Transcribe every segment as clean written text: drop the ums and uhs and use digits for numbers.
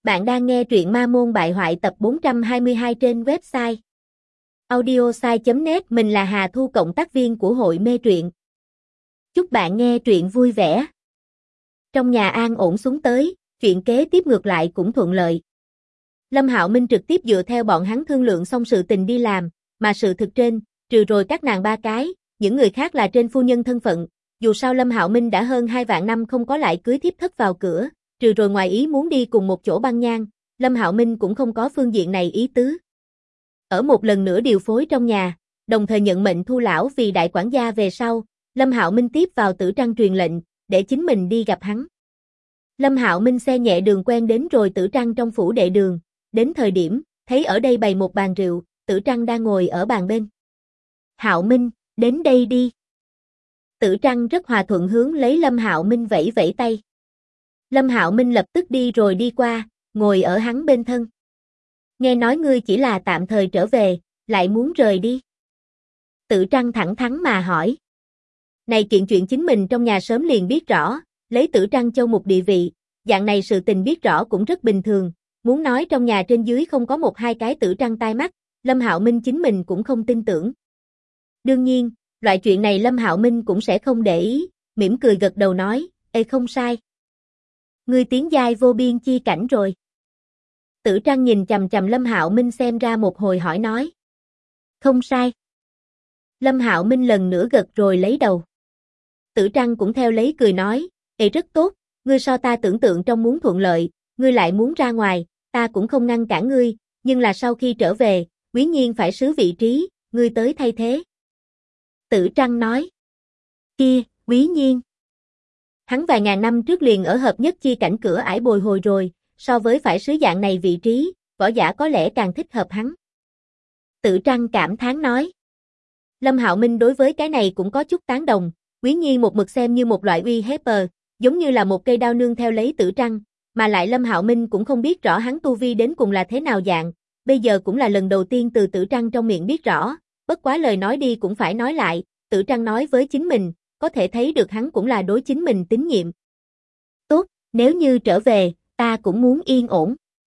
Bạn đang nghe truyện Ma Môn Bại Hoại tập 422 trên website audiosai.net. Mình là Hà Thu, cộng tác viên của hội mê truyện. Chúc bạn nghe truyện vui vẻ. Trong nhà an ổn xuống tới, chuyện kế tiếp ngược lại cũng thuận lợi. Lâm Hạo Minh trực tiếp dựa theo bọn hắn thương lượng xong sự tình đi làm, mà sự thực trên, trừ rồi các nàng ba cái, những người khác là trên phu nhân thân phận. Dù sao Lâm Hạo Minh đã hơn 2 vạn năm không có lại cưới thiếp thất vào cửa. Trừ rồi ngoài ý muốn đi cùng một chỗ băng nhang, Lâm Hạo Minh cũng không có phương diện này ý tứ. Ở một lần nữa điều phối trong nhà, đồng thời nhận mệnh thu lão vì đại quản gia về sau, Lâm Hạo Minh tiếp vào Tử Trăng truyền lệnh, để chính mình đi gặp hắn. Lâm Hạo Minh xe nhẹ đường quen đến rồi Tử Trăng trong phủ đệ đường, đến thời điểm, thấy ở đây bày một bàn rượu, Tử Trăng đang ngồi ở bàn bên. Hạo Minh, đến đây đi. Tử Trăng rất hòa thuận hướng lấy Lâm Hạo Minh vẫy vẫy tay. Lâm Hạo Minh lập tức đi rồi đi qua, ngồi ở hắn bên thân. Nghe nói ngươi chỉ là tạm thời trở về, lại muốn rời đi. Tử Trăng thẳng thắn mà hỏi. Này kiện chuyện chính mình trong nhà sớm liền biết rõ, lấy Tử Trăng châu mục địa vị, dạng này sự tình biết rõ cũng rất bình thường, muốn nói trong nhà trên dưới không có một hai cái Tử Trăng tai mắt, Lâm Hạo Minh chính mình cũng không tin tưởng. Đương nhiên, loại chuyện này Lâm Hạo Minh cũng sẽ không để ý, mỉm cười gật đầu nói, ê không sai. Ngươi tiến giai vô biên chi cảnh rồi. Tử Trăng nhìn chằm chằm Lâm Hạo Minh xem ra một hồi hỏi nói. Không sai. Lâm Hạo Minh lần nữa gật rồi lấy đầu. Tử Trăng cũng theo lấy cười nói, ê rất tốt, ngươi so ta tưởng tượng trong muốn thuận lợi, ngươi lại muốn ra ngoài, ta cũng không ngăn cản ngươi, nhưng là sau khi trở về, Quý Nhiên phải sứ vị trí, ngươi tới thay thế. Tử Trăng nói. Kia, Quý Nhiên. Hắn vài ngàn năm trước liền ở hợp nhất chi cảnh cửa ải bồi hồi rồi, so với phải sứ dạng này vị trí, võ giả có lẽ càng thích hợp hắn. Tử Trăng cảm thán nói. Lâm Hạo Minh đối với cái này cũng có chút tán đồng, Quý Nhiên một mực xem như một loại uy hiếp, giống như là một cây đao nương theo lấy Tử Trăng, mà lại Lâm Hạo Minh cũng không biết rõ hắn tu vi đến cùng là thế nào dạng, bây giờ cũng là lần đầu tiên từ Tử Trăng trong miệng biết rõ, bất quá lời nói đi cũng phải nói lại, Tử Trăng nói với chính mình, có thể thấy được hắn cũng là đối chính mình tín nhiệm. Tốt, nếu như trở về, ta cũng muốn yên ổn.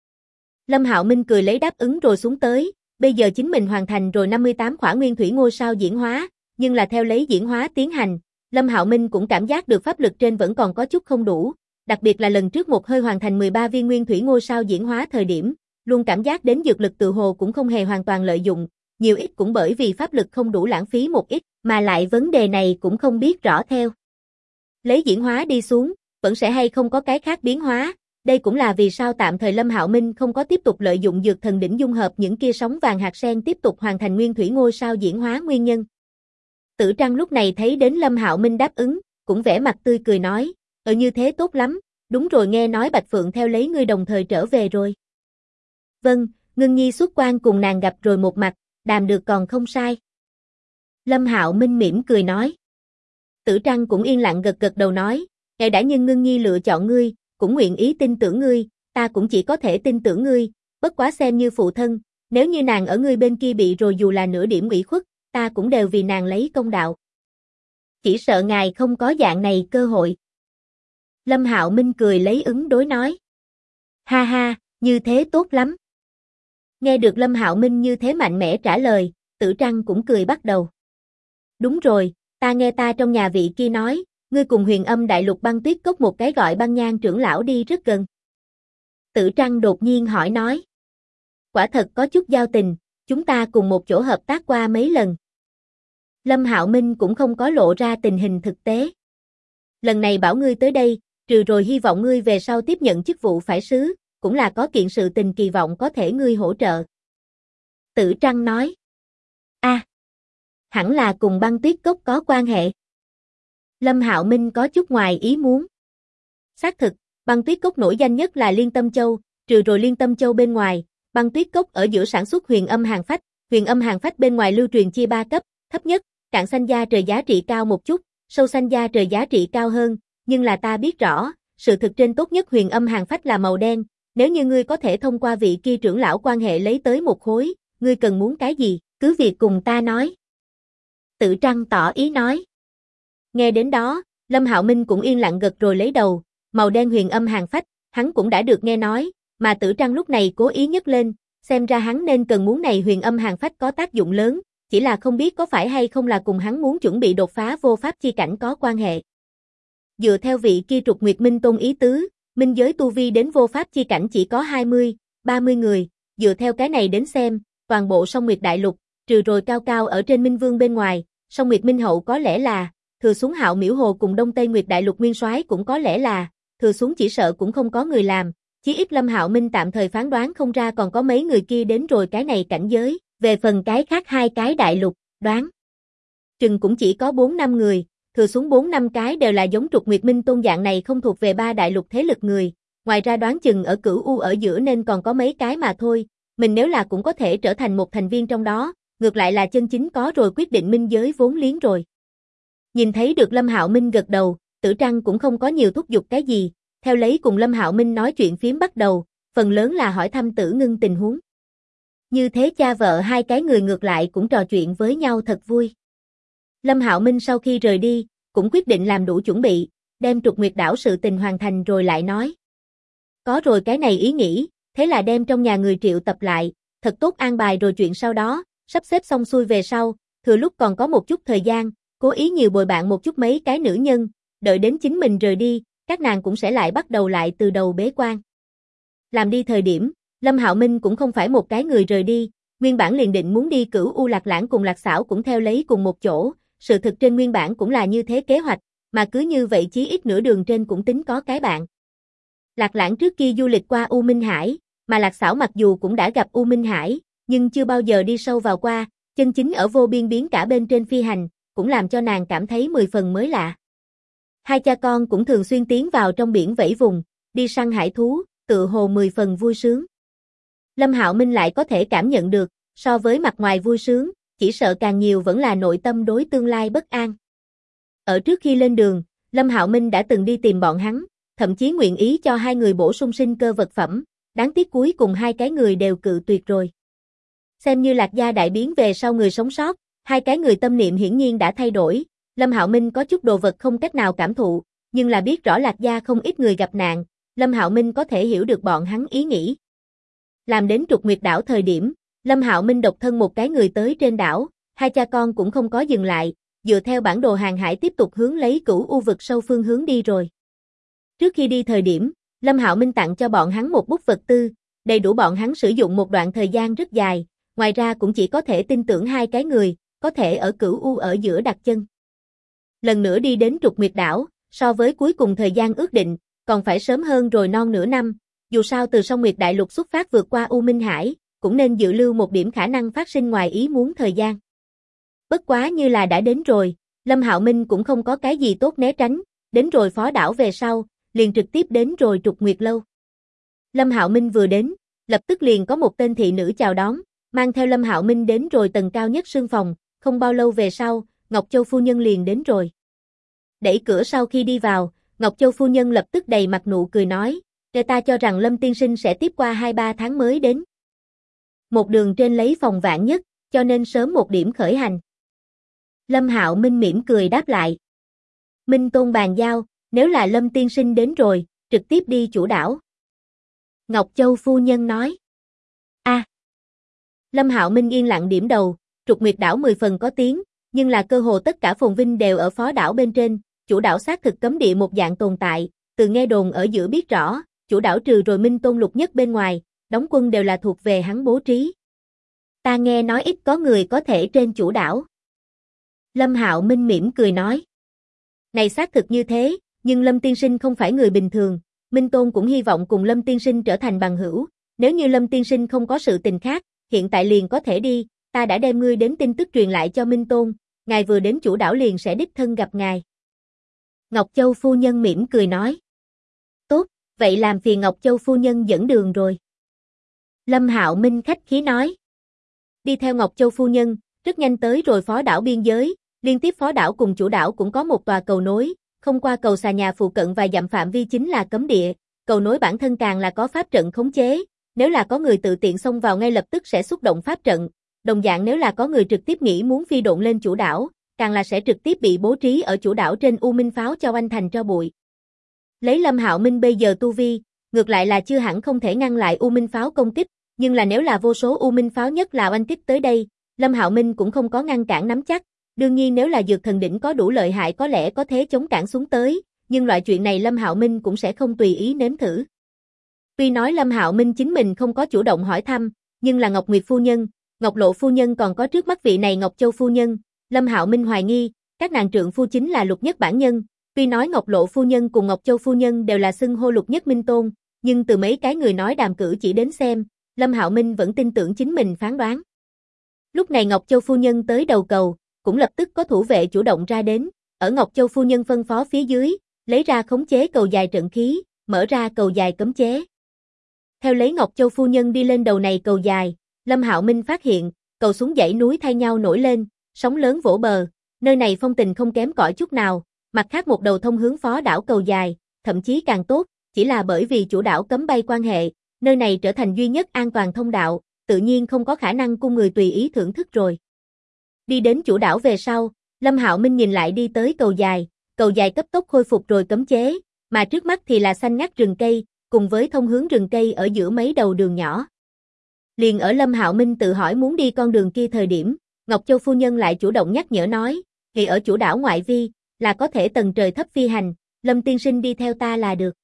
Lâm Hạo Minh cười lấy đáp ứng rồi xuống tới, bây giờ chính mình hoàn thành rồi 58 khỏa nguyên thủy ngôi sao diễn hóa, nhưng là theo lấy diễn hóa tiến hành, Lâm Hạo Minh cũng cảm giác được pháp lực trên vẫn còn có chút không đủ, đặc biệt là lần trước một hơi hoàn thành 13 viên nguyên thủy ngôi sao diễn hóa thời điểm, luôn cảm giác đến dược lực tự hồ cũng không hề hoàn toàn lợi dụng, nhiều ít cũng bởi vì pháp lực không đủ lãng phí một ít, mà lại vấn đề này cũng không biết rõ theo. Lấy diễn hóa đi xuống, vẫn sẽ hay không có cái khác biến hóa, đây cũng là vì sao tạm thời Lâm Hạo Minh không có tiếp tục lợi dụng dược thần đỉnh dung hợp những kia sóng vàng hạt sen tiếp tục hoàn thành nguyên thủy ngôi sao diễn hóa nguyên nhân. Tử Trăng lúc này thấy đến Lâm Hạo Minh đáp ứng, cũng vẻ mặt tươi cười nói, như thế tốt lắm, đúng rồi nghe nói Bạch Phượng theo lấy ngươi đồng thời trở về rồi. Vâng, Ngưng Nhi xuất quan cùng nàng gặp rồi một mặt, đàm được còn không sai. Lâm Hạo Minh mỉm cười nói. Tử Trăng cũng yên lặng gật gật đầu nói, ngài đã nhân Ngưng Nhi lựa chọn ngươi, cũng nguyện ý tin tưởng ngươi, ta cũng chỉ có thể tin tưởng ngươi, bất quá xem như phụ thân, nếu như nàng ở ngươi bên kia bị rồi dù là nửa điểm ủy khuất, ta cũng đều vì nàng lấy công đạo. Chỉ sợ ngài không có dạng này cơ hội. Lâm Hạo Minh cười lấy ứng đối nói. Ha ha, như thế tốt lắm. Nghe được Lâm Hạo Minh như thế mạnh mẽ trả lời, Tử Trăng cũng cười bắt đầu. Đúng rồi, ta nghe ta trong nhà vị kia nói, ngươi cùng Huyền Âm Đại Lục Băng Tuyết Cốc một cái gọi Băng Nhang trưởng lão đi rất gần. Tử Trăng đột nhiên hỏi nói. Quả thật có chút giao tình, chúng ta cùng một chỗ hợp tác qua mấy lần. Lâm Hạo Minh cũng không có lộ ra tình hình thực tế. Lần này bảo ngươi tới đây, trừ rồi hy vọng ngươi về sau tiếp nhận chức vụ phải sứ, cũng là có kiện sự tình kỳ vọng có thể ngươi hỗ trợ. Tử Trăng nói. Hẳn là cùng Băng Tuyết Cốc có quan hệ. Lâm Hạo Minh có chút ngoài ý muốn. Xác thực, Băng Tuyết Cốc nổi danh nhất là Liên Tâm Châu, trừ rồi Liên Tâm Châu bên ngoài, Băng Tuyết Cốc ở giữa sản xuất huyền âm hàng phách bên ngoài lưu truyền chia 3 cấp, thấp nhất, cạn xanh da trời giá trị cao một chút, sâu xanh da trời giá trị cao hơn, nhưng là ta biết rõ, sự thực trên tốt nhất huyền âm hàng phách là màu đen, nếu như ngươi có thể thông qua vị kia trưởng lão quan hệ lấy tới một khối, ngươi cần muốn cái gì, cứ việc cùng ta nói. Tử Trăng tỏ ý nói. Nghe đến đó, Lâm Hạo Minh cũng yên lặng gật rồi lấy đầu, màu đen huyền âm hàng phách, hắn cũng đã được nghe nói, mà Tử Trăng lúc này cố ý nhấc lên, xem ra hắn nên cần muốn này huyền âm hàn phách có tác dụng lớn, chỉ là không biết có phải hay không là cùng hắn muốn chuẩn bị đột phá vô pháp chi cảnh có quan hệ. Dựa theo vị kia Trục Nguyệt Minh Tôn ý tứ, minh giới tu vi đến vô pháp chi cảnh chỉ có 20, 30 người, dựa theo cái này đến xem, toàn bộ Song Nguyệt Đại Lục, trừ rồi cao cao ở trên Minh Vương bên ngoài, Song Nguyệt Minh Hậu có lẽ là, thừa xuống Hạo Miễu Hồ cùng Đông Tây Nguyệt Đại Lục Nguyên Soái cũng có lẽ là, thừa xuống chỉ sợ cũng không có người làm, chí ít Lâm Hạo Minh tạm thời phán đoán không ra còn có mấy người kia đến rồi cái này cảnh giới, về phần cái khác hai cái đại lục, đoán chừng cũng chỉ có 4-5 người, thừa xuống 4-5 cái đều là giống Trục Nguyệt Minh Tôn dạng này không thuộc về ba đại lục thế lực người, ngoài ra đoán chừng ở Cửu U ở giữa nên còn có mấy cái mà thôi, mình nếu là cũng có thể trở thành một thành viên trong đó, ngược lại là chân chính có rồi quyết định minh giới vốn liếng rồi. Nhìn thấy được Lâm Hạo Minh gật đầu, Tử Trăng cũng không có nhiều thúc giục cái gì, theo lấy cùng Lâm Hạo Minh nói chuyện phiếm bắt đầu, phần lớn là hỏi thăm Tử Ngưng tình huống. Như thế cha vợ hai cái người ngược lại cũng trò chuyện với nhau thật vui. Lâm Hạo Minh sau khi rời đi, cũng quyết định làm đủ chuẩn bị, đem Trục Nguyệt đảo sự tình hoàn thành rồi lại nói. Có rồi cái này ý nghĩ, thế là đem trong nhà người triệu tập lại, thật tốt an bài rồi chuyện sau đó, sắp xếp xong xuôi về sau, thừa lúc còn có một chút thời gian, cố ý nhiều bồi bạn một chút mấy cái nữ nhân, đợi đến chính mình rời đi, các nàng cũng sẽ lại bắt đầu lại từ đầu bế quan. Làm đi thời điểm, Lâm Hạo Minh cũng không phải một cái người rời đi, nguyên bản liền định muốn đi Cửu U Lạc Lãng cùng Lạc Xảo cũng theo lấy cùng một chỗ, sự thực trên nguyên bản cũng là như thế kế hoạch, mà cứ như vậy chí ít nửa đường trên cũng tính có cái bạn. Lạc Lãng trước kia du lịch qua U Minh Hải, mà Lạc Xảo mặc dù cũng đã gặp U Minh Hải, nhưng chưa bao giờ đi sâu vào qua, chân chính ở vô biên biến cả bên trên phi hành, cũng làm cho nàng cảm thấy 10 phần mới lạ. Hai cha con cũng thường xuyên tiến vào trong biển vẫy vùng, đi săn hải thú, tự hồ 10 phần vui sướng. Lâm Hạo Minh lại có thể cảm nhận được, so với mặt ngoài vui sướng, chỉ sợ càng nhiều vẫn là nội tâm đối tương lai bất an. Ở trước khi lên đường, Lâm Hạo Minh đã từng đi tìm bọn hắn, thậm chí nguyện ý cho hai người bổ sung sinh cơ vật phẩm, đáng tiếc cuối cùng hai cái người đều cự tuyệt rồi. Xem như Lạc gia đại biến về sau người sống sót, hai cái người tâm niệm hiển nhiên đã thay đổi, Lâm Hạo Minh có chút đồ vật không cách nào cảm thụ, nhưng là biết rõ Lạc gia không ít người gặp nạn, Lâm Hạo Minh có thể hiểu được bọn hắn ý nghĩ. Làm đến Trục Nguyệt đảo thời điểm, Lâm Hạo Minh độc thân một cái người tới trên đảo, hai cha con cũng không có dừng lại, dựa theo bản đồ hàng hải tiếp tục hướng lấy Cửu U vực sâu phương hướng đi rồi. Trước khi đi thời điểm, Lâm Hạo Minh tặng cho bọn hắn một bút vật tư, đầy đủ bọn hắn sử dụng một đoạn thời gian rất dài, ngoài ra cũng chỉ có thể tin tưởng hai cái người, có thể ở Cửu U ở giữa đặt chân. Lần nữa đi đến Trục Nguyệt đảo, so với cuối cùng thời gian ước định, còn phải sớm hơn rồi non nửa năm, dù sao từ Song Nguyệt Đại Lục xuất phát vượt qua U Minh Hải, cũng nên dự lưu một điểm khả năng phát sinh ngoài ý muốn thời gian. Bất quá như là đã đến rồi, Lâm Hạo Minh cũng không có cái gì tốt né tránh, đến rồi phó đảo về sau, liền trực tiếp đến rồi Trục Nguyệt lâu. Lâm Hạo Minh vừa đến, lập tức liền có một tên thị nữ chào đón, mang theo Lâm Hạo Minh đến rồi tầng cao nhất sương phòng, không bao lâu về sau, Ngọc Châu phu nhân liền đến rồi. Đẩy cửa sau khi đi vào, Ngọc Châu phu nhân lập tức đầy mặt nụ cười nói, ta cho rằng Lâm tiên sinh sẽ tiếp qua 2-3 tháng mới đến. Một đường trên lấy phòng vạn nhất, cho nên sớm một điểm khởi hành. Lâm Hạo Minh mỉm cười đáp lại. Minh Tôn bàn giao, nếu là Lâm tiên sinh đến rồi, trực tiếp đi chủ đảo. Ngọc Châu phu nhân nói. Lâm Hạo Minh yên lặng điểm đầu, Trục Nguyệt đảo 10 phần có tiếng, nhưng là cơ hồ tất cả phồn vinh đều ở phó đảo bên trên, chủ đảo xác thực cấm địa một dạng tồn tại, từ nghe đồn ở giữa biết rõ, chủ đảo trừ rồi Minh Tôn Lục Nhất bên ngoài, đóng quân đều là thuộc về hắn bố trí. Ta nghe nói ít có người có thể trên chủ đảo. Lâm Hạo Minh mỉm cười nói. Này xác thực như thế, nhưng Lâm tiên sinh không phải người bình thường, Minh Tôn cũng hy vọng cùng Lâm tiên sinh trở thành bằng hữu, nếu như Lâm tiên sinh không có sự tình khác, hiện tại liền có thể đi, ta đã đem ngươi đến tin tức truyền lại cho Minh Tôn, ngài vừa đến chủ đảo liền sẽ đích thân gặp ngài. Ngọc Châu phu nhân mỉm cười nói. Tốt, vậy làm phiền Ngọc Châu phu nhân dẫn đường rồi. Lâm Hạo Minh khách khí nói. Đi theo Ngọc Châu phu nhân, rất nhanh tới rồi phó đảo biên giới, liên tiếp phó đảo cùng chủ đảo cũng có một tòa cầu nối, không qua cầu xà nhà phụ cận và dặm phạm vi chính là cấm địa, cầu nối bản thân càng là có pháp trận khống chế, nếu là có người tự tiện xông vào ngay lập tức sẽ xúc động pháp trận, đồng dạng nếu là có người trực tiếp nghĩ muốn phi độn lên chủ đảo, càng là sẽ trực tiếp bị bố trí ở chủ đảo trên U Minh pháo cho oanh thành tro bụi. Lấy Lâm Hạo Minh bây giờ tu vi, ngược lại là chưa hẳn không thể ngăn lại U Minh pháo công kích, nhưng là nếu là vô số U Minh pháo nhất là oanh kích tới đây, Lâm Hạo Minh cũng không có ngăn cản nắm chắc, đương nhiên nếu là Dược Thần Đỉnh có đủ lợi hại có lẽ có thể chống cản xuống tới, nhưng loại chuyện này Lâm Hạo Minh cũng sẽ không tùy ý nếm thử. Tuy nói Lâm Hạo Minh chính mình không có chủ động hỏi thăm, nhưng là Ngọc Nguyệt phu nhân, Ngọc Lộ phu nhân còn có trước mắt vị này Ngọc Châu phu nhân, Lâm Hạo Minh hoài nghi, các nàng trượng phu chính là Lục Nhất bản nhân, tuy nói Ngọc Lộ phu nhân cùng Ngọc Châu phu nhân đều là xưng hô Lục Nhất Minh Tôn, nhưng từ mấy cái người nói đàm cử chỉ đến xem, Lâm Hạo Minh vẫn tin tưởng chính mình phán đoán. Lúc này Ngọc Châu phu nhân tới đầu cầu, cũng lập tức có thủ vệ chủ động ra đến, ở Ngọc Châu phu nhân phân phó phía dưới, lấy ra khống chế cầu dài trận khí, mở ra cầu dài cấm chế. Theo lấy Ngọc Châu phu nhân đi lên đầu này cầu dài, Lâm Hạo Minh phát hiện, cầu xuống dãy núi thay nhau nổi lên, sóng lớn vỗ bờ, nơi này phong tình không kém cỏi chút nào, mặt khác một đầu thông hướng phó đảo cầu dài, thậm chí càng tốt, chỉ là bởi vì chủ đảo cấm bay quan hệ, nơi này trở thành duy nhất an toàn thông đạo, tự nhiên không có khả năng cung người tùy ý thưởng thức rồi. Đi đến chủ đảo về sau, Lâm Hạo Minh nhìn lại đi tới cầu dài cấp tốc khôi phục rồi cấm chế, mà trước mắt thì là xanh ngắt rừng cây, cùng với thông hướng rừng cây ở giữa mấy đầu đường nhỏ. Liền ở Lâm Hạo Minh tự hỏi muốn đi con đường kia thời điểm, Ngọc Châu phu nhân lại chủ động nhắc nhở nói, thì ở chủ đảo ngoại vi, là có thể tầng trời thấp phi hành, Lâm tiên sinh đi theo ta là được.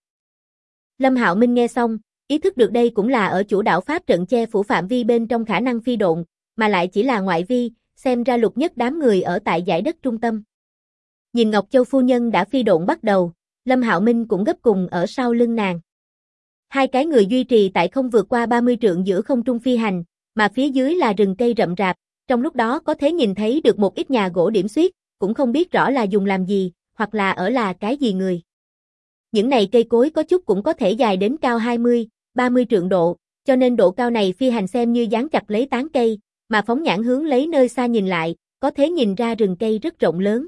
Lâm Hạo Minh nghe xong, ý thức được đây cũng là ở chủ đảo pháp trận che phủ phạm vi bên trong khả năng phi độn, mà lại chỉ là ngoại vi, xem ra Lục Nhất đám người ở tại dải đất trung tâm. Nhìn Ngọc Châu phu nhân đã phi độn bắt đầu, Lâm Hạo Minh cũng gấp cùng ở sau lưng nàng. Hai cái người duy trì tại không vượt qua 30 trượng giữa không trung phi hành, mà phía dưới là rừng cây rậm rạp, trong lúc đó có thể nhìn thấy được một ít nhà gỗ điểm xuyết, cũng không biết rõ là dùng làm gì, hoặc là ở là cái gì người. Những này cây cối có chút cũng có thể dài đến cao 20, 30 trượng độ, cho nên độ cao này phi hành xem như dán chặt lấy tán cây, mà phóng nhãn hướng lấy nơi xa nhìn lại, có thể nhìn ra rừng cây rất rộng lớn.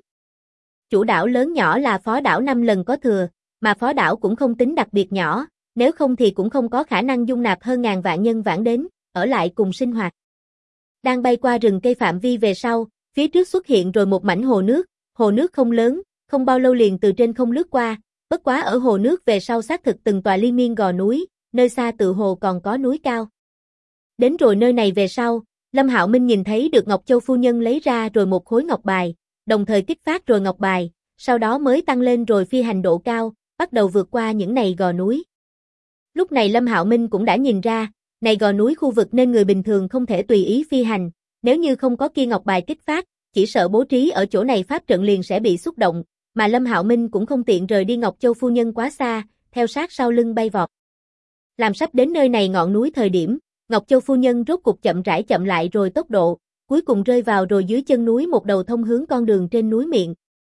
Chủ đảo lớn nhỏ là phó đảo 5 lần có thừa, mà phó đảo cũng không tính đặc biệt nhỏ, nếu không thì cũng không có khả năng dung nạp hơn ngàn vạn nhân vãng đến, ở lại cùng sinh hoạt. Đang bay qua rừng cây phạm vi về sau, phía trước xuất hiện rồi một mảnh hồ nước không lớn, không bao lâu liền từ trên không lướt qua, bất quá ở hồ nước về sau xác thực từng tòa liên miên gò núi, nơi xa tự hồ còn có núi cao. Đến rồi nơi này về sau, Lâm Hạo Minh nhìn thấy được Ngọc Châu phu nhân lấy ra rồi một khối ngọc bài, đồng thời kích phát rồi ngọc bài, sau đó mới tăng lên rồi phi hành độ cao, bắt đầu vượt qua những này gò núi. Lúc này Lâm Hạo Minh cũng đã nhìn ra, này gò núi khu vực nên người bình thường không thể tùy ý phi hành, nếu như không có kia ngọc bài kích phát, chỉ sợ bố trí ở chỗ này pháp trận liền sẽ bị xúc động, mà Lâm Hạo Minh cũng không tiện rời đi Ngọc Châu phu nhân quá xa, theo sát sau lưng bay vọt. Làm sắp đến nơi này ngọn núi thời điểm, Ngọc Châu phu nhân rốt cục chậm rãi chậm lại rồi tốc độ, cuối cùng rơi vào rồi dưới chân núi một đầu thông hướng con đường trên núi miệng.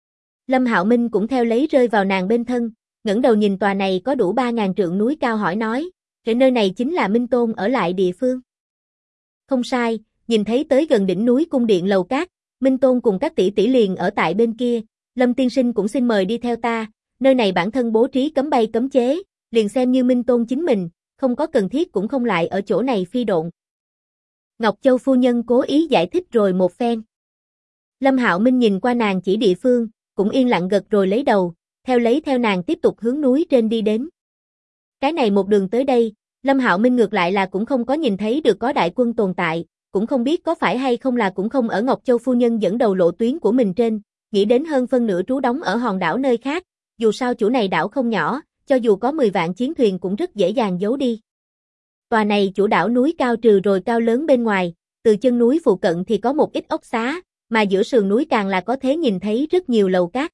Lâm Hạo Minh cũng theo lấy rơi vào nàng bên thân, ngẩng đầu nhìn tòa này có đủ 3.000 trượng núi cao hỏi nói, cái nơi này chính là Minh Tôn ở lại địa phương. Không sai, nhìn thấy tới gần đỉnh núi cung điện lầu cát, Minh Tôn cùng các tỷ tỷ liền ở tại bên kia, Lâm tiên sinh cũng xin mời đi theo ta, nơi này bản thân bố trí cấm bay cấm chế, liền xem như Minh Tôn chính mình, không có cần thiết cũng không lại ở chỗ này phi độn. Ngọc Châu phu nhân cố ý giải thích rồi một phen. Lâm Hạo Minh nhìn qua nàng chỉ địa phương, cũng yên lặng gật rồi lấy đầu, theo nàng tiếp tục hướng núi trên đi đến. Cái này một đường tới đây, Lâm Hạo Minh ngược lại là cũng không có nhìn thấy được có đại quân tồn tại, cũng không biết có phải hay không là cũng không ở Ngọc Châu phu nhân dẫn đầu lộ tuyến của mình trên, nghĩ đến hơn phân nửa trú đóng ở hòn đảo nơi khác, dù sao chủ này đảo không nhỏ, cho dù có 10 vạn chiến thuyền cũng rất dễ dàng giấu đi. Tòa này chủ đảo núi cao trừ rồi cao lớn bên ngoài, từ chân núi phụ cận thì có một ít ốc xá, mà giữa sườn núi càng là có thể nhìn thấy rất nhiều lầu cát.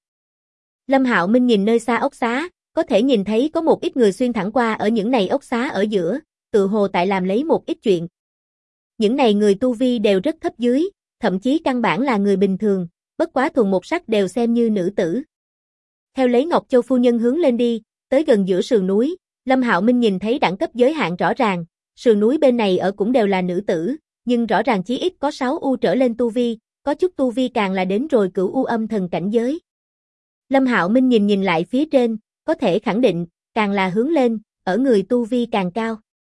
Lâm Hạo Minh nhìn nơi xa ốc xá, có thể nhìn thấy có một ít người xuyên thẳng qua ở những này ốc xá ở giữa, tự hồ tại làm lấy một ít chuyện. Những này người tu vi đều rất thấp dưới, thậm chí căn bản là người bình thường, bất quá thuần một sắc đều xem như nữ tử. Theo lấy Ngọc Châu phu nhân hướng lên đi, tới gần giữa sườn núi, Lâm Hạo Minh nhìn thấy đẳng cấp giới hạn rõ ràng, sườn núi bên này ở cũng đều là nữ tử, nhưng rõ ràng chí ít có 6 u trở lên tu vi, có chút tu vi càng là đến rồi cửu u âm thần cảnh giới. Lâm Hạo Minh nhìn lại phía trên, có thể khẳng định, càng là hướng lên, ở người tu vi càng cao.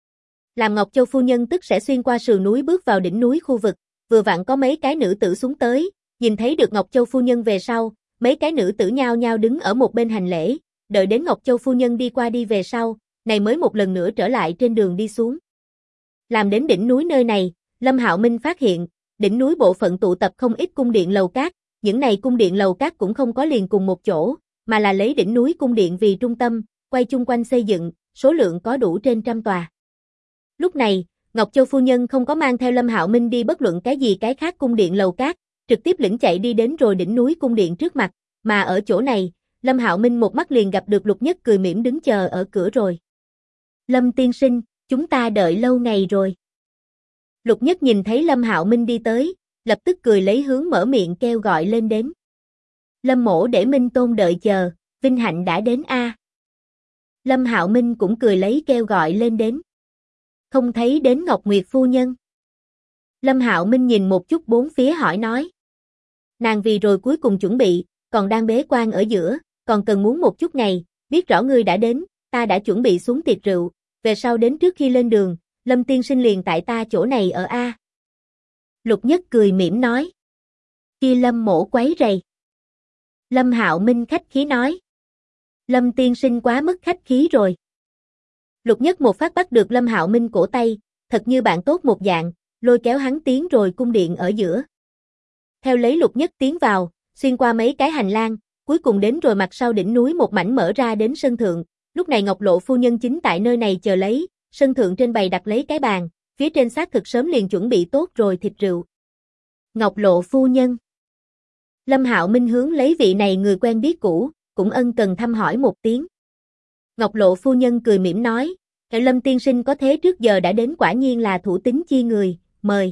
Làm Ngọc Châu phu nhân tức sẽ xuyên qua sườn núi bước vào đỉnh núi khu vực, vừa vặn có mấy cái nữ tử xuống tới, nhìn thấy được Ngọc Châu phu nhân về sau, mấy cái nữ tử nhao nhao đứng ở một bên hành lễ, đợi đến Ngọc Châu phu nhân đi qua đi về sau, này mới một lần nữa trở lại trên đường đi xuống. Làm đến đỉnh núi nơi này, Lâm Hạo Minh phát hiện, đỉnh núi bộ phận tụ tập không ít cung điện lầu cát, những này cung điện lầu cát cũng không có liền cùng một chỗ, mà là lấy đỉnh núi cung điện vì trung tâm, quay chung quanh xây dựng, số lượng có đủ trên 100 tòa. Lúc này, Ngọc Châu phu nhân không có mang theo Lâm Hạo Minh đi bất luận cái gì cái khác cung điện lầu cát, trực tiếp lĩnh chạy đi đến rồi đỉnh núi cung điện trước mặt, mà ở chỗ này, Lâm Hạo Minh một mắt liền gặp được Lục Nhất cười mỉm đứng chờ ở cửa rồi. Lâm tiên sinh, chúng ta đợi lâu ngày rồi. Lục Nhất nhìn thấy Lâm Hạo Minh đi tới, lập tức cười lấy hướng mở miệng kêu gọi lên đến. Lâm mỗ để Minh Tôn đợi chờ, vinh hạnh đã đến a. Lâm Hạo Minh cũng cười lấy kêu gọi lên đến. Không thấy đến Ngọc Nguyệt phu nhân. Lâm Hạo Minh nhìn một chút bốn phía hỏi nói. Nàng vì rồi cuối cùng chuẩn bị, còn đang bế quan ở giữa, còn cần muốn một chút ngày, biết rõ ngươi đã đến, ta đã chuẩn bị xuống tiệc rượu, về sau đến trước khi lên đường, Lâm tiên sinh liền tại ta chỗ này ở a. Lục Nhất cười mỉm nói. Kia Lâm mỗ quấy rầy. Lâm Hạo Minh khách khí nói. Lâm tiên sinh quá mức khách khí rồi. Lục Nhất một phát bắt được Lâm Hạo Minh cổ tay, thật như bạn tốt một dạng, lôi kéo hắn tiến rồi cung điện ở giữa. Theo lấy Lục Nhất tiến vào, xuyên qua mấy cái hành lang, cuối cùng đến rồi mặt sau đỉnh núi một mảnh mở ra đến sân thượng, lúc này Ngọc Lộ phu nhân chính tại nơi này chờ lấy, sân thượng trên bày đặt lấy cái bàn, phía trên xác thực sớm liền chuẩn bị tốt rồi thịt rượu. Ngọc Lộ phu nhân. Lâm Hạo Minh hướng lấy vị này người quen biết cũ, cũng ân cần thăm hỏi một tiếng. Ngọc Lộ phu nhân cười mỉm nói, Lâm tiên sinh có thế trước giờ đã đến quả nhiên là thủ tín chi người, mời.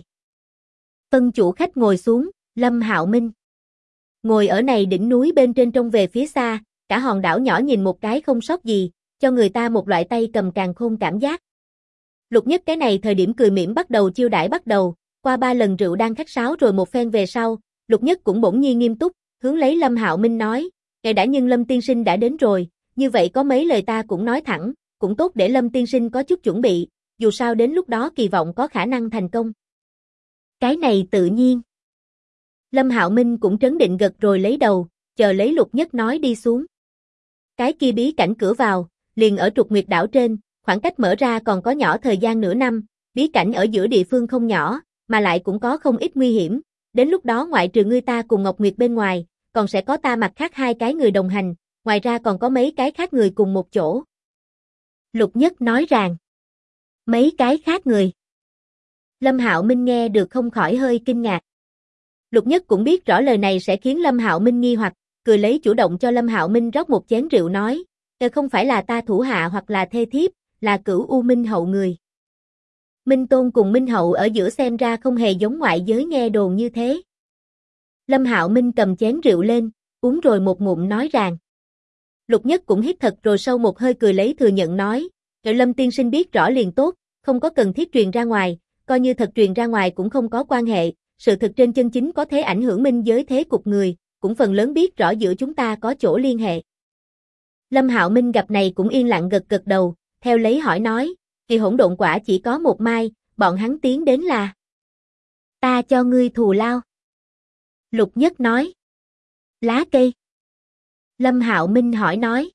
Tân chủ khách ngồi xuống, Lâm Hạo Minh. Ngồi ở này đỉnh núi bên trên trông về phía xa, cả hòn đảo nhỏ nhìn một cái không sót gì, cho người ta một loại tay cầm càn khôn cảm giác. Lục Nhất cái này thời điểm cười mỉm bắt đầu chiêu đãi bắt đầu, qua 3 lần rượu đang khách sáo rồi một phen về sau, Lục Nhất cũng bỗng nhiên nghiêm túc, hướng lấy Lâm Hạo Minh nói, ngài đã nhưng Lâm tiên sinh đã đến rồi, như vậy có mấy lời ta cũng nói thẳng, cũng tốt để Lâm tiên sinh có chút chuẩn bị, dù sao đến lúc đó kỳ vọng có khả năng thành công. Cái này tự nhiên. Lâm Hạo Minh cũng trấn định gật rồi lấy đầu, chờ lấy Lục Nhất nói đi xuống. Cái kia bí cảnh cửa vào, liền ở Trục Nguyệt đảo trên, khoảng cách mở ra còn có nhỏ thời gian nửa năm, bí cảnh ở giữa địa phương không nhỏ, mà lại cũng có không ít nguy hiểm, đến lúc đó ngoại trừ ngươi ta cùng Ngọc Nguyệt bên ngoài, còn sẽ có ta mặt khác 2 cái người đồng hành, ngoài ra còn có mấy cái khác người cùng một chỗ. Lục Nhất nói rằng, mấy cái khác người. Lâm Hạo Minh nghe được không khỏi hơi kinh ngạc. Lục Nhất cũng biết rõ lời này sẽ khiến Lâm Hạo Minh nghi hoặc, cười lấy chủ động cho Lâm Hạo Minh rót một chén rượu nói, không phải là ta thủ hạ hoặc là thê thiếp, là Cửu U Minh Hậu người. Minh Tôn cùng Minh Hậu ở giữa xem ra không hề giống ngoại giới nghe đồn như thế. Lâm Hạo Minh cầm chén rượu lên, uống rồi một ngụm nói rằng. Lục Nhất cũng hít thật rồi sâu một hơi cười lấy thừa nhận nói, Lâm tiên sinh biết rõ liền tốt, không có cần thiết truyền ra ngoài, coi như thật truyền ra ngoài cũng không có quan hệ, sự thực trên chân chính có thể ảnh hưởng minh giới thế cục người, cũng phần lớn biết rõ giữa chúng ta có chỗ liên hệ. Lâm Hạo Minh gặp này cũng yên lặng gật gật đầu, theo lấy hỏi nói, kỳ hỗn độn quả chỉ có một mai, bọn hắn tiến đến là. Ta cho ngươi thù lao. Lục Nhất nói. Lá cây. Lâm Hạo Minh hỏi nói.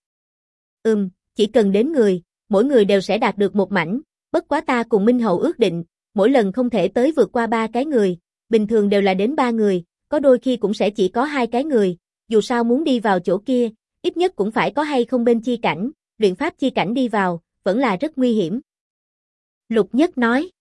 Chỉ cần đến người, mỗi người đều sẽ đạt được một mảnh, bất quá ta cùng Minh Hậu ước định, mỗi lần không thể tới vượt qua 3 cái người, bình thường đều là đến 3 người, có đôi khi cũng sẽ chỉ có 2 cái người, dù sao muốn đi vào chỗ kia, ít nhất cũng phải có hay không bên chi cảnh, luyện pháp chi cảnh đi vào, vẫn là rất nguy hiểm. Lục Nhất nói.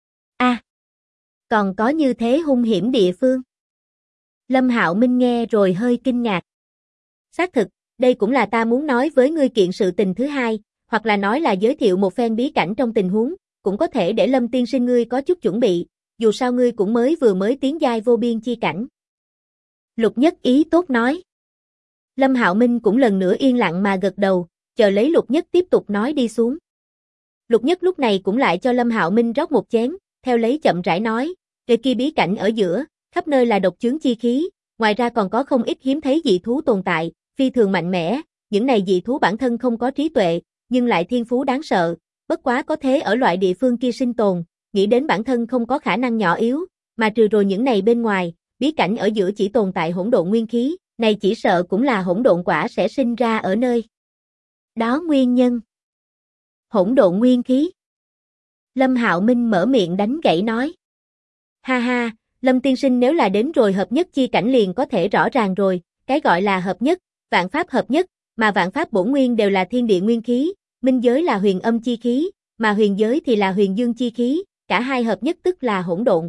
Còn có như thế hung hiểm địa phương. Lâm Hạo Minh nghe rồi hơi kinh ngạc. Xác thực, đây cũng là ta muốn nói với ngươi kiện sự tình thứ hai, hoặc là nói là giới thiệu một phen bí cảnh trong tình huống, cũng có thể để Lâm tiên sinh ngươi có chút chuẩn bị, dù sao ngươi cũng vừa mới tiến giai vô biên chi cảnh. Lục Nhất ý tốt nói. Lâm Hạo Minh cũng lần nữa yên lặng mà gật đầu, chờ lấy Lục Nhất tiếp tục nói đi xuống. Lục Nhất lúc này cũng lại cho Lâm Hạo Minh rót một chén, theo lấy chậm rãi nói, về kia bí cảnh ở giữa, khắp nơi là độc chướng chi khí, ngoài ra còn có không ít hiếm thấy dị thú tồn tại, phi thường mạnh mẽ, những này dị thú bản thân không có trí tuệ, nhưng lại thiên phú đáng sợ, bất quá có thế ở loại địa phương kia sinh tồn, nghĩ đến bản thân không có khả năng nhỏ yếu, mà trừ rồi những này bên ngoài, bí cảnh ở giữa chỉ tồn tại hỗn độn nguyên khí, này chỉ sợ cũng là hỗn độn quả sẽ sinh ra ở nơi đó nguyên nhân. Hỗn độn nguyên khí. Lâm Hạo Minh mở miệng đánh gãy nói. Ha ha, Lâm tiên sinh nếu là đến rồi hợp nhất chi cảnh liền có thể rõ ràng rồi, cái gọi là hợp nhất, vạn pháp hợp nhất, mà vạn pháp bổn nguyên đều là thiên địa nguyên khí, minh giới là huyền âm chi khí, mà huyền giới thì là huyền dương chi khí, cả hai hợp nhất tức là hỗn độn.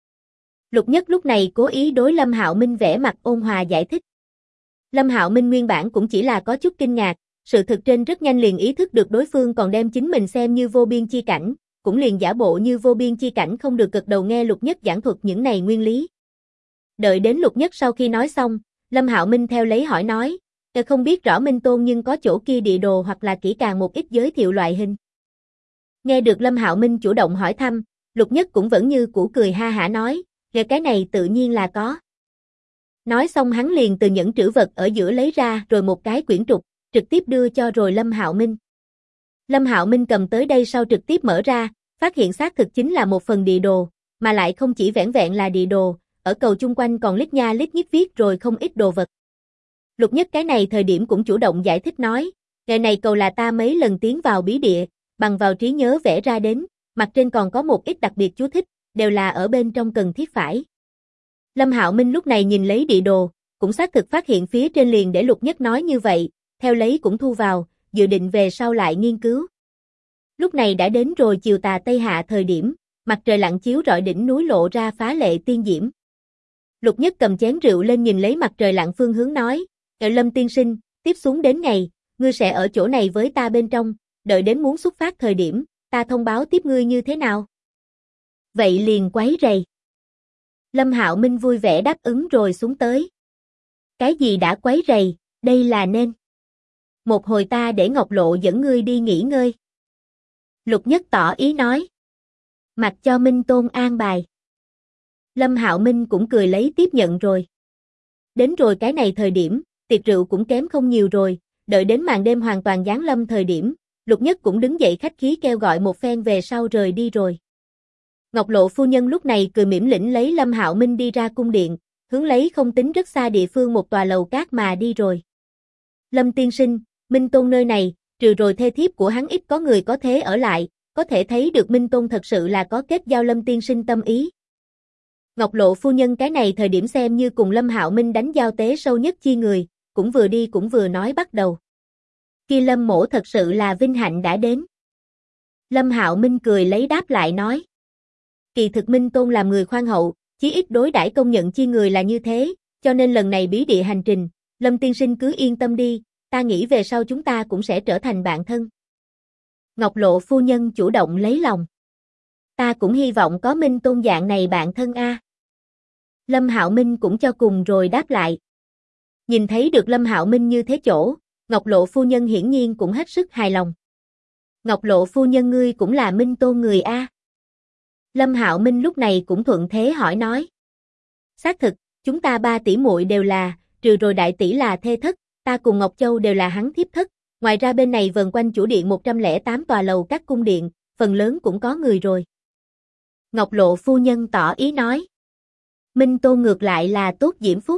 Lục Nhất lúc này cố ý đối Lâm Hạo Minh vẻ mặt ôn hòa giải thích. Lâm Hạo Minh nguyên bản cũng chỉ là có chút kinh ngạc, sự thực trên rất nhanh liền ý thức được đối phương còn đem chính mình xem như vô biên chi cảnh, cũng liền giả bộ như vô biên chi cảnh không được gật đầu nghe Lục Nhất giảng thuật những này nguyên lý. Đợi đến Lục Nhất sau khi nói xong, Lâm Hạo Minh theo lấy hỏi nói, không biết rõ Minh Tôn nhưng có chỗ kia địa đồ hoặc là kỹ càng một ít giới thiệu loại hình. Nghe được Lâm Hạo Minh chủ động hỏi thăm, Lục Nhất cũng vẫn như cũ cười ha hả nói, cái này tự nhiên là có. Nói xong hắn liền từ nhẫn trữ vật ở giữa lấy ra rồi một cái quyển trục, trực tiếp đưa cho rồi Lâm Hạo Minh. Lâm Hạo Minh cầm tới đây sau trực tiếp mở ra, phát hiện xác thực chính là một phần địa đồ, mà lại không chỉ vẻn vẹn là địa đồ, ở cầu chung quanh còn lít nha lít nhít viết rồi không ít đồ vật. Lục Nhất cái này thời điểm cũng chủ động giải thích nói, ngày này cầu là ta mấy lần tiến vào bí địa, bằng vào trí nhớ vẽ ra đến, mặt trên còn có một ít đặc biệt chú thích, đều là ở bên trong cần thiết phải. Lâm Hạo Minh lúc này nhìn lấy địa đồ, cũng xác thực phát hiện phía trên liền để Lục Nhất nói như vậy, theo lấy cũng thu vào, dự định về sau lại nghiên cứu. Lúc này đã đến rồi chiều tà tây hạ thời điểm, mặt trời lặn chiếu rọi đỉnh núi lộ ra phá lệ tiên diễm. Lục Nhất cầm chén rượu lên nhìn lấy mặt trời lặn phương hướng nói, Lâm tiên sinh, tiếp xuống đến ngày, ngươi sẽ ở chỗ này với ta bên trong, đợi đến muốn xuất phát thời điểm, ta thông báo tiếp ngươi như thế nào? Vậy liền quấy rầy. Lâm Hạo Minh vui vẻ đáp ứng rồi xuống tới. Cái gì đã quấy rầy, đây là nên. Một hồi ta để Ngọc Lộ dẫn ngươi đi nghỉ ngơi. Lục Nhất tỏ ý nói. Mặc cho Minh Tôn an bài. Lâm Hạo Minh cũng cười lấy tiếp nhận rồi. Đến rồi cái này thời điểm, tiệc rượu cũng kém không nhiều rồi, đợi đến màn đêm hoàn toàn giáng lâm thời điểm, Lục Nhất cũng đứng dậy khách khí kêu gọi một phen về sau rời đi rồi. Ngọc Lộ phu nhân lúc này cười mỉm lĩnh lấy Lâm Hạo Minh đi ra cung điện, hướng lấy không tính rất xa địa phương một tòa lầu cát mà đi rồi. Lâm tiên sinh, Minh Tôn nơi này, trừ rồi thê thiếp của hắn ít có người có thế ở lại, có thể thấy được Minh Tôn thật sự là có kết giao Lâm tiên sinh tâm ý. Ngọc Lộ phu nhân cái này thời điểm xem như cùng Lâm Hạo Minh đánh giao tế sâu nhất chi người, cũng vừa đi cũng vừa nói bắt đầu. Kia Lâm mỗ thật sự là vinh hạnh đã đến. Lâm Hạo Minh cười lấy đáp lại nói. Kỳ thực Minh Tôn làm người khoan hậu, chí ít đối đãi công nhận chi người là như thế, cho nên lần này bí địa hành trình, Lâm tiên sinh cứ yên tâm đi, ta nghĩ về sau chúng ta cũng sẽ trở thành bạn thân. Ngọc Lộ phu nhân chủ động lấy lòng. Ta cũng hy vọng có Minh Tôn dạng này bạn thân a. Lâm Hạo Minh cũng cho cùng rồi đáp lại. Nhìn thấy được Lâm Hạo Minh như thế chỗ, Ngọc Lộ phu nhân hiển nhiên cũng hết sức hài lòng. Ngọc Lộ phu nhân ngươi cũng là Minh Tôn người a. Lâm Hạo Minh lúc này cũng thuận thế hỏi nói. Xác thực, chúng ta ba tỷ muội đều là, trừ rồi đại tỷ là thê thất, ta cùng Ngọc Châu đều là hắn thiếp thất, ngoài ra bên này vần quanh chủ điện 108 tòa lầu các cung điện, phần lớn cũng có người rồi. Ngọc Lộ phu nhân tỏ ý nói. Minh Tôn ngược lại là tốt diễm phúc.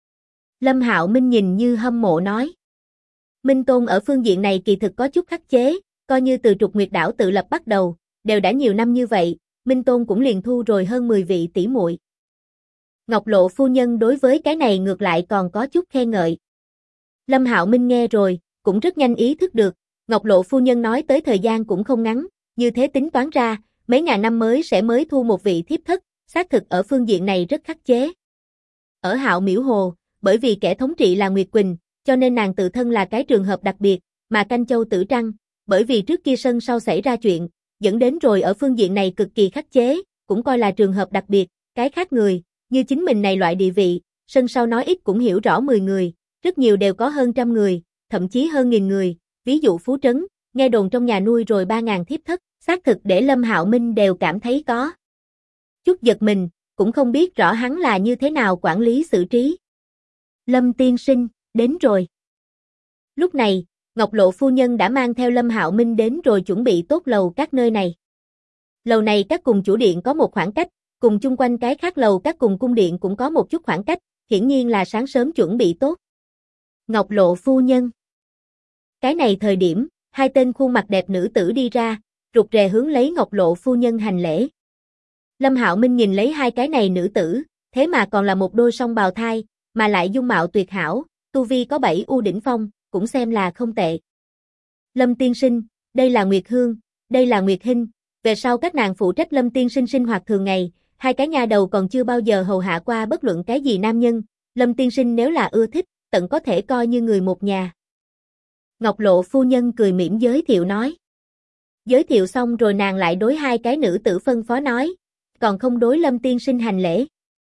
Lâm Hạo Minh nhìn như hâm mộ nói. Minh Tôn ở phương diện này kỳ thực có chút khắc chế, coi như từ Trục Nguyệt đảo tự lập bắt đầu, đều đã nhiều năm như vậy, Minh Tôn cũng liền thu rồi hơn 10 vị tỷ muội. Ngọc Lộ phu nhân đối với cái này ngược lại còn có chút khen ngợi. Lâm Hạo Minh nghe rồi, cũng rất nhanh ý thức được, Ngọc Lộ phu nhân nói tới thời gian cũng không ngắn, như thế tính toán ra, mấy ngàn năm mới thu một vị thiếp thất, xác thực ở phương diện này rất khắc chế. Ở Hạo Miễu Hồ, bởi vì kẻ thống trị là Nguyệt Quỳnh, cho nên nàng tự thân là cái trường hợp đặc biệt, mà Canh Châu Tử Trăng, bởi vì trước kia sân sau xảy ra chuyện, dẫn đến rồi ở phương diện này cực kỳ khắc chế, cũng coi là trường hợp đặc biệt, cái khác người, như chính mình này loại địa vị, sân sau nói ít cũng hiểu rõ 10 người, rất nhiều đều có hơn trăm người, thậm chí hơn nghìn người, ví dụ Phú Trấn, nghe đồn trong nhà nuôi rồi 3.000 thiếp thất, xác thực để Lâm Hạo Minh đều cảm thấy có chút giật mình, cũng không biết rõ hắn là như thế nào quản lý xử trí. Lâm tiên sinh, đến rồi. Lúc này, Ngọc Lộ phu nhân đã mang theo Lâm Hạo Minh đến rồi chuẩn bị tốt lầu các nơi này. Lầu này các cùng chủ điện có một khoảng cách, cùng chung quanh cái khác lầu các cùng cung điện cũng có một chút khoảng cách, hiển nhiên là sáng sớm chuẩn bị tốt. Ngọc Lộ phu nhân. Cái này thời điểm, Hai tên khuôn mặt đẹp nữ tử đi ra, rụt rè hướng lấy Ngọc Lộ phu nhân hành lễ. Lâm Hạo Minh nhìn lấy hai cái này nữ tử, thế mà còn là một đôi song bào thai, mà lại dung mạo tuyệt hảo, tu vi có 7 u đỉnh phong, cũng xem là không tệ. Lâm tiên sinh, đây là Nguyệt Hương, đây là Nguyệt Hinh, về sau các nàng phụ trách Lâm tiên sinh sinh hoạt thường ngày, hai cái nha đầu còn chưa bao giờ hầu hạ qua bất luận cái gì nam nhân, Lâm tiên sinh nếu là ưa thích, tận có thể coi như người một nhà. Ngọc Lộ phu nhân cười mỉm giới thiệu nói. Giới thiệu xong rồi nàng lại đối hai cái nữ tử phân phó nói, còn không đối Lâm tiên sinh hành lễ.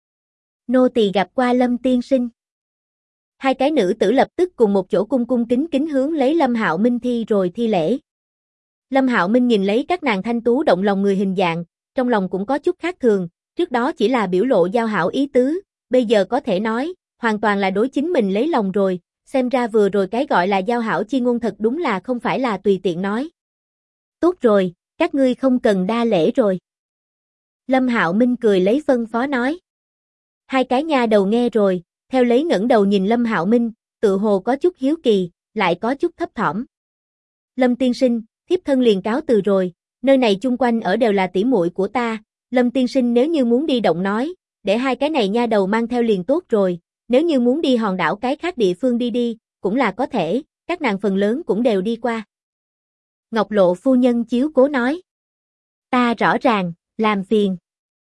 Nô tỳ gặp qua Lâm tiên sinh. Hai cái nữ tử lập tức cùng một chỗ cung cung kính kính hướng lấy Lâm Hạo Minh rồi thi lễ. Lâm Hạo Minh nhìn lấy các nàng thanh tú động lòng người hình dạng, trong lòng cũng có chút khác thường, trước đó chỉ là biểu lộ giao hảo ý tứ, bây giờ có thể nói, hoàn toàn là đối chính mình lấy lòng rồi, xem ra vừa rồi cái gọi là giao hảo chi ngôn thật đúng là không phải là tùy tiện nói. Tốt rồi, các ngươi không cần đa lễ rồi. Lâm Hạo Minh cười lấy phân phó nói. Hai cái nha đầu nghe rồi, theo lấy ngẩng đầu nhìn Lâm Hạo Minh, tự hồ có chút hiếu kỳ, lại có chút thấp thỏm. Lâm tiên sinh, thiếp thân liền cáo từ rồi, nơi này chung quanh ở đều là tỉ muội của ta, Lâm tiên sinh nếu như muốn đi động nói, để hai cái này nha đầu mang theo liền tốt rồi, nếu như muốn đi hòn đảo cái khác địa phương đi, cũng là có thể, các nàng phần lớn cũng đều đi qua. Ngọc Lộ phu nhân chiếu cố nói. Ta rõ ràng, làm phiền.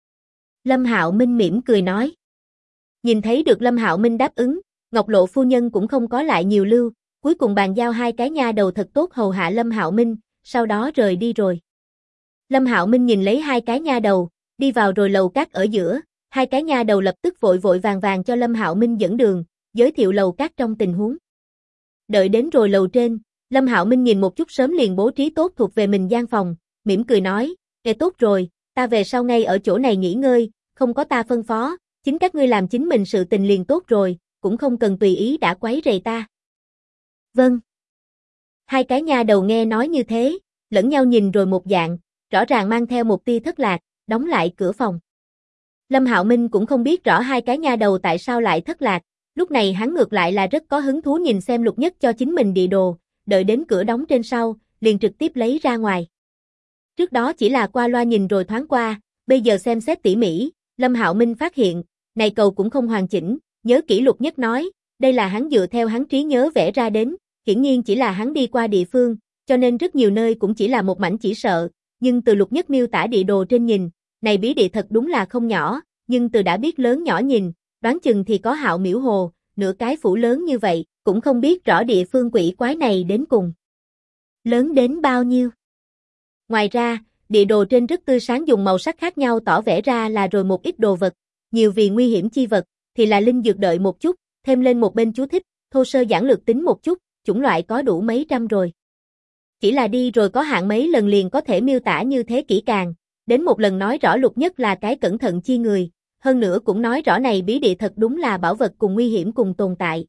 Lâm Hạo Minh mỉm cười nói. Nhìn thấy được Lâm Hạo Minh đáp ứng, Ngọc Lộ phu nhân cũng không có lại nhiều lưu, cuối cùng bàn giao hai cái nha đầu thật tốt hầu hạ Lâm Hạo Minh, sau đó rời đi rồi. Lâm Hạo Minh nhìn lấy hai cái nha đầu, đi vào rồi lầu cát ở giữa, hai cái nha đầu lập tức vội vội vàng vàng cho Lâm Hạo Minh dẫn đường, giới thiệu lầu cát trong tình huống. Đợi đến rồi lầu trên, Lâm Hạo Minh nhìn một chút sớm liền bố trí tốt thuộc về mình gian phòng, mỉm cười nói, tốt rồi, ta về sau ngay ở chỗ này nghỉ ngơi, không có ta phân phó, chính các ngươi làm chính mình sự tình liền tốt rồi, cũng không cần tùy ý đã quấy rầy ta. Vâng. Hai cái nha đầu nghe nói như thế, lẫn nhau nhìn rồi một dạng, rõ ràng mang theo một tia thất lạc, đóng lại cửa phòng. Lâm Hạo Minh cũng không biết rõ hai cái nha đầu tại sao lại thất lạc, lúc này hắn ngược lại là rất có hứng thú nhìn xem Lục Nhất cho chính mình địa đồ, đợi đến cửa đóng trên sau, liền trực tiếp lấy ra ngoài. Trước đó chỉ là qua loa nhìn rồi thoáng qua, bây giờ xem xét tỉ mỉ, Lâm Hạo Minh phát hiện, này cầu cũng không hoàn chỉnh, nhớ kỹ Lục Nhất nói, đây là hắn dựa theo hắn trí nhớ vẽ ra đến, hiển nhiên chỉ là hắn đi qua địa phương, cho nên rất nhiều nơi cũng chỉ là một mảnh chỉ sợ, nhưng từ Lục Nhất miêu tả địa đồ trên nhìn, này bí địa thật đúng là không nhỏ, nhưng từ đã biết lớn nhỏ nhìn, đoán chừng thì có Hạo Miễu Hồ, nửa cái phủ lớn như vậy, cũng không biết rõ địa phương quỷ quái này đến cùng lớn đến bao nhiêu. Ngoài ra, địa đồ trên rất tươi sáng dùng màu sắc khác nhau tỏ vẻ ra là rồi một ít đồ vật, nhiều vì nguy hiểm chi vật, thì là linh dược đợi một chút, thêm lên một bên chú thích, thô sơ giản lược tính một chút, chủng loại có đủ mấy trăm rồi. Chỉ là đi rồi có hạn mấy lần liền có thể miêu tả như thế kỹ càng, đến một lần nói rõ Lục Nhất là cái cẩn thận chi người, hơn nữa cũng nói rõ này bí địa thật đúng là bảo vật cùng nguy hiểm cùng tồn tại.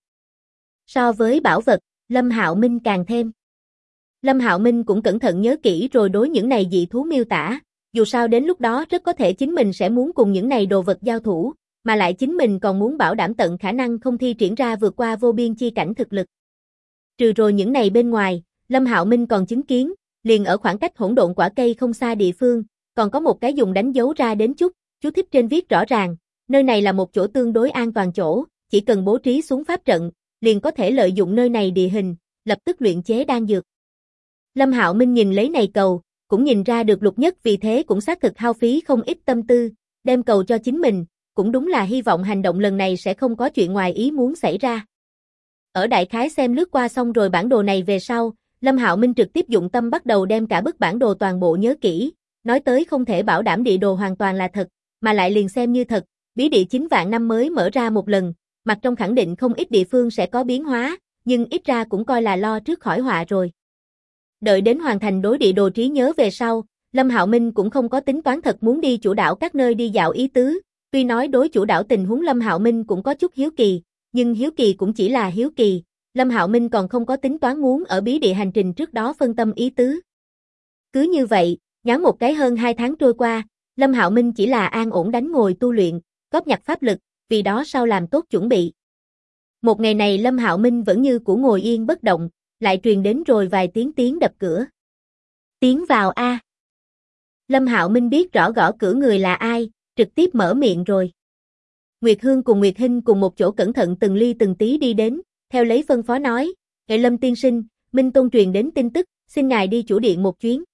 So với bảo vật, Lâm Hạo Minh càng thêm. Lâm Hạo Minh cũng cẩn thận nhớ kỹ rồi đối những này dị thú miêu tả, dù sao đến lúc đó rất có thể chính mình sẽ muốn cùng những này đồ vật giao thủ, mà lại chính mình còn muốn bảo đảm tận khả năng không thi triển ra vượt qua vô biên chi cảnh thực lực. Trừ rồi những này bên ngoài, Lâm Hạo Minh còn chứng kiến, liền ở khoảng cách hỗn độn quả cây không xa địa phương, còn có một cái dùng đánh dấu ra đến chút, chú thích trên viết rõ ràng, nơi này là một chỗ tương đối an toàn chỗ, chỉ cần bố trí xuống pháp trận, liền có thể lợi dụng nơi này địa hình, lập tức luyện chế đan dược. Lâm Hạo Minh nhìn lấy này cầu, cũng nhìn ra được Lục Nhất vì thế cũng xác thực hao phí không ít tâm tư, đem cầu cho chính mình, cũng đúng là hy vọng hành động lần này sẽ không có chuyện ngoài ý muốn xảy ra. Ở đại khái xem lướt qua xong rồi bản đồ này về sau, Lâm Hạo Minh trực tiếp dụng tâm bắt đầu đem cả bức bản đồ toàn bộ nhớ kỹ, nói tới không thể bảo đảm địa đồ hoàn toàn là thật, mà lại liền xem như thật, bí địa 9 vạn năm mới mở ra một lần, mặt trong khẳng định không ít địa phương sẽ có biến hóa, nhưng ít ra cũng coi là lo trước khỏi họa rồi. Đợi đến hoàn thành đối địa đồ trí nhớ về sau, Lâm Hạo Minh cũng không có tính toán thật muốn đi chủ đảo các nơi đi dạo ý tứ, tuy nói đối chủ đảo tình huống Lâm Hạo Minh cũng có chút hiếu kỳ, nhưng hiếu kỳ cũng chỉ là hiếu kỳ, Lâm Hạo Minh còn không có tính toán muốn ở bí địa hành trình trước đó phân tâm ý tứ. Cứ như vậy, nhoáng một cái hơn 2 tháng trôi qua, Lâm Hạo Minh chỉ là an ổn đánh ngồi tu luyện, góp nhặt pháp lực, vì đó sau làm tốt chuẩn bị. Một ngày này Lâm Hạo Minh vẫn như cũ ngồi yên bất động, lại truyền đến rồi vài tiếng đập cửa. Tiến vào a. Lâm Hạo Minh biết rõ gõ cửa người là ai, trực tiếp mở miệng rồi. Nguyệt Hương cùng Nguyệt Hinh cùng một chỗ cẩn thận từng ly từng tí đi đến, theo lấy phân phó nói, "Ngài Lâm tiên sinh, Minh Tôn truyền đến tin tức, xin ngài đi chủ điện một chuyến."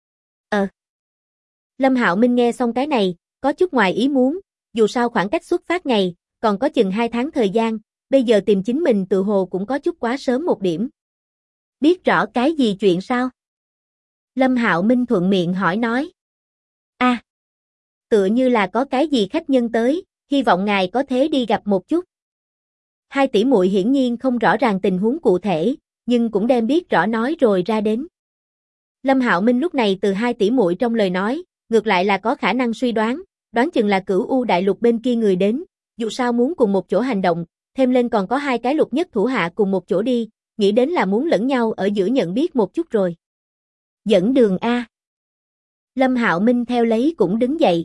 Lâm Hạo Minh nghe xong cái này, có chút ngoài ý muốn, dù sao khoảng cách xuất phát ngày, còn có chừng 2 tháng thời gian, bây giờ tìm chính mình tự hồ cũng có chút quá sớm một điểm. Biết rõ cái gì chuyện sao? Lâm Hạo Minh thuận miệng hỏi nói. Tựa như là có cái gì khách nhân tới, hy vọng ngài có thể đi gặp một chút. Hai tỷ muội hiển nhiên không rõ ràng tình huống cụ thể, nhưng cũng đem biết rõ nói rồi ra đến. Lâm Hạo Minh lúc này từ hai tỷ muội trong lời nói, ngược lại là có khả năng suy đoán chừng là Cửu U đại lục bên kia người đến, dù sao muốn cùng một chỗ hành động, thêm lên còn có 2 cái lục nhất thủ hạ cùng một chỗ đi, nghĩ đến là muốn lẫn nhau ở giữa nhận biết một chút rồi. Dẫn đường a. Lâm Hạo Minh theo lấy cũng đứng dậy.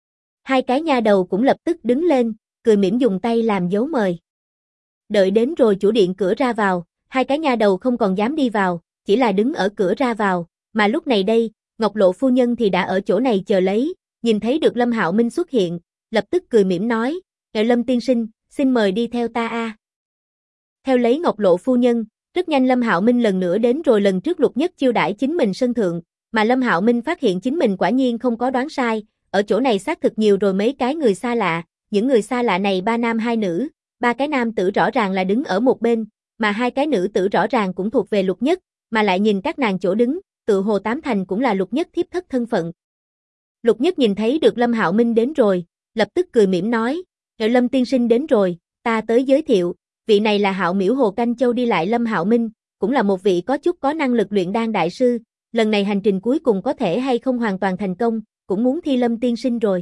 2 cái nha đầu cũng lập tức đứng lên, cười mỉm dùng tay làm dấu mời. Đợi đến rồi chủ điện cửa ra vào, 2 cái nha đầu không còn dám đi vào, chỉ là đứng ở cửa ra vào, mà lúc này đây, Ngọc Lộ phu nhân thì đã ở chỗ này chờ lấy, nhìn thấy được Lâm Hạo Minh xuất hiện, lập tức cười mỉm nói, "Ngài Lâm tiên sinh, xin mời đi theo ta a." Theo lấy Ngọc Lộ phu nhân, rất nhanh Lâm Hạo Minh lần nữa đến rồi lần trước lục nhất chiêu đãi chính mình sân thượng, mà Lâm Hạo Minh phát hiện chính mình quả nhiên không có đoán sai, ở chỗ này xác thực nhiều rồi mấy cái người xa lạ, những người xa lạ này 3 nam 2 nữ, 3 cái nam tử rõ ràng là đứng ở một bên, mà 2 cái nữ tử rõ ràng cũng thuộc về lục nhất, mà lại nhìn các nàng chỗ đứng, tự hồ 8 thành cũng là lục nhất thiếp thất thân phận. Lục nhất nhìn thấy được Lâm Hạo Minh đến rồi, lập tức cười mỉm nói, "Ngài Lâm tiên sinh đến rồi, ta tới giới thiệu, vị này là Hạo Miểu Hồ Canh Châu đi lại Lâm Hạo Minh, cũng là một vị có chút có năng lực luyện đan đại sư, lần này hành trình cuối cùng có thể hay không hoàn toàn thành công, cũng muốn thi Lâm tiên sinh rồi."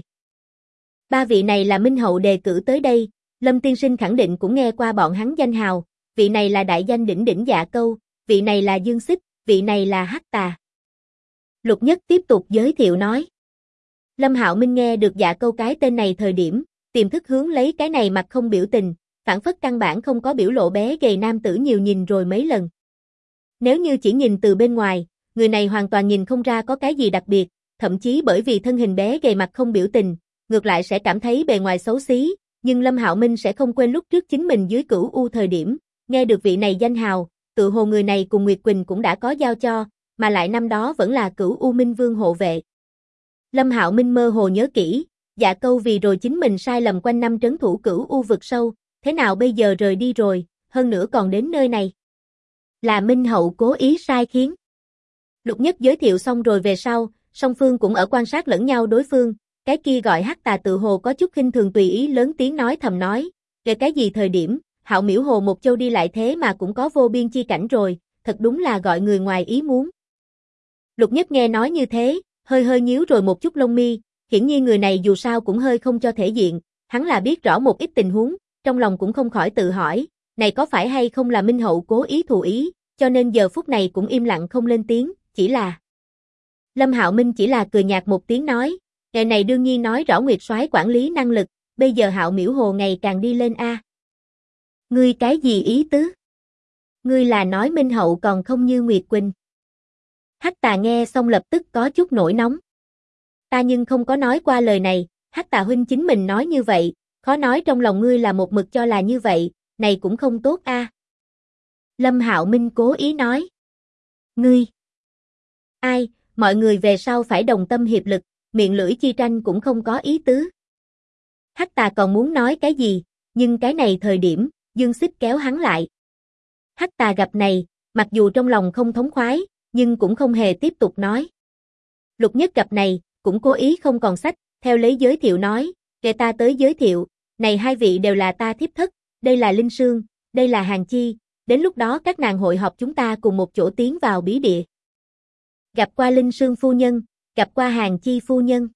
3 vị này là Minh Hậu đề cử tới đây, Lâm tiên sinh khẳng định cũng nghe qua bọn hắn danh hào, vị này là đại danh đỉnh đỉnh Dạ Câu, vị này là Dương Xích, vị này là Hắc Tà. Lục Nhất tiếp tục giới thiệu nói. Lâm Hạo Minh nghe được Dạ Câu cái tên này thời điểm, tiềm thức hướng lấy cái này mặt không biểu tình, phản phất căn bản không có biểu lộ bé gầy nam tử nhiều nhìn rồi mấy lần. Nếu như chỉ nhìn từ bên ngoài, người này hoàn toàn nhìn không ra có cái gì đặc biệt, thậm chí bởi vì thân hình bé gầy mặt không biểu tình, ngược lại sẽ cảm thấy bề ngoài xấu xí, nhưng Lâm Hạo Minh sẽ không quên lúc trước chính mình dưới Cửu U thời điểm, nghe được vị này danh hào, tự hồ người này cùng Nguyệt Quỳnh cũng đã có giao cho, mà lại năm đó vẫn là Cửu U Minh Vương hộ vệ. Lâm Hạo Minh mơ hồ nhớ kỹ, Dạ Câu vì rồi chính mình sai lầm quanh năm trấn thủ Cửu U vực sâu, thế nào bây giờ rời đi rồi, hơn nữa còn đến nơi này. Là Minh Hậu cố ý sai khiến. Lục Nhất giới thiệu xong rồi về sau, song phương cũng ở quan sát lẫn nhau đối phương, cái kia gọi Hắc Tà tự hồ có chút khinh thường tùy ý lớn tiếng nói thầm nói, về cái gì thời điểm, Hạo Miểu Hồ một châu đi lại thế mà cũng có vô biên chi cảnh rồi, thật đúng là gọi người ngoài ý muốn. Lục Nhất nghe nói như thế, hơi nhíu rồi một chút lông mi, hiển nhiên người này dù sao cũng hơi không cho thể diện, hắn là biết rõ một ít tình huống, trong lòng cũng không khỏi tự hỏi, này có phải hay không là Minh Hậu cố ý thù ý, cho nên giờ phút này cũng im lặng không lên tiếng, chỉ là Lâm Hạo Minh chỉ là cười nhạt một tiếng nói, ngày này đương nhiên nói rõ Nguyệt Soái quản lý năng lực, bây giờ Hạo Miểu Hồ ngày càng đi lên a. Ngươi cái gì ý tứ? Ngươi là nói Minh Hậu còn không như Nguyệt Quỳnh. Hắc Tà nghe xong lập tức có chút nổi nóng. Ta nhưng không có nói qua lời này, Hắc Tà huynh chính mình nói như vậy, khó nói trong lòng ngươi là một mực cho là như vậy, này cũng không tốt a. Lâm Hạo Minh cố ý nói. Ngươi. Ai, mọi người về sau phải đồng tâm hiệp lực, miệng lưỡi chi tranh cũng không có ý tứ. Hắc Tà còn muốn nói cái gì, nhưng cái này thời điểm, Dương Xích kéo hắn lại. Hắc Tà gặp này, mặc dù trong lòng không thống khoái, nhưng cũng không hề tiếp tục nói. Lục Nhất gặp này, cũng cố ý không còn sách, theo lấy giới thiệu nói, kể ta tới giới thiệu, này 2 vị đều là ta thiếp thất, đây là Linh Sương, đây là Hàng Chi, đến lúc đó các nàng hội họp chúng ta cùng một chỗ tiến vào bí địa. Gặp qua Linh Sương phu nhân, gặp qua Hàng Chi phu nhân.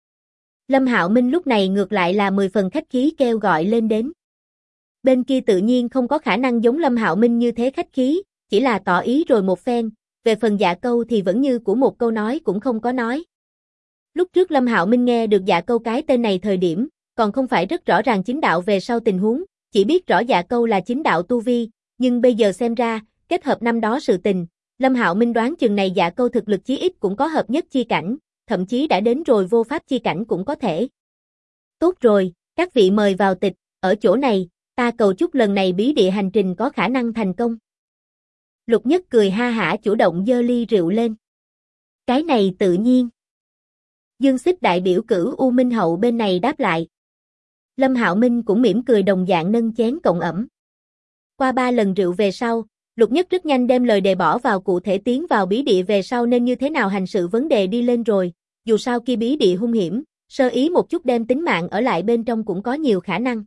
Lâm Hạo Minh lúc này ngược lại là 10 phần khách khí kêu gọi lên đến. Bên kia tự nhiên không có khả năng giống Lâm Hạo Minh như thế khách khí, chỉ là tỏ ý rồi một phen, về phần Dạ Câu thì vẫn như của một câu nói cũng không có nói. Lúc trước Lâm Hạo Minh nghe được Dạ Câu cái tên này thời điểm, còn không phải rất rõ ràng chính đạo về sau tình huống, chỉ biết rõ Dạ Câu là chính đạo tu vi, nhưng bây giờ xem ra, kết hợp năm đó sự tình, Lâm Hạo Minh đoán chừng này Dạ Câu thực lực chí ít cũng có hợp nhất chi cảnh, thậm chí đã đến rồi vô pháp chi cảnh cũng có thể. Tốt rồi, các vị mời vào tịch, ở chỗ này, ta cầu chúc lần này bí địa hành trình có khả năng thành công. Lục Nhất cười ha hả chủ động giơ ly rượu lên. Cái này tự nhiên. Dương Xích đại biểu Cửu U Minh Hậu bên này đáp lại. Lâm Hạo Minh cũng mỉm cười đồng dạng nâng chén cộng ẩm. Qua 3 lần rượu về sau, Lục Nhất rất nhanh đem lời đề bỏ vào cụ thể tiến vào bí địa về sau nên như thế nào hành sự vấn đề đi lên rồi, dù sao kia bí địa hung hiểm, sơ ý một chút đem tính mạng ở lại bên trong cũng có nhiều khả năng.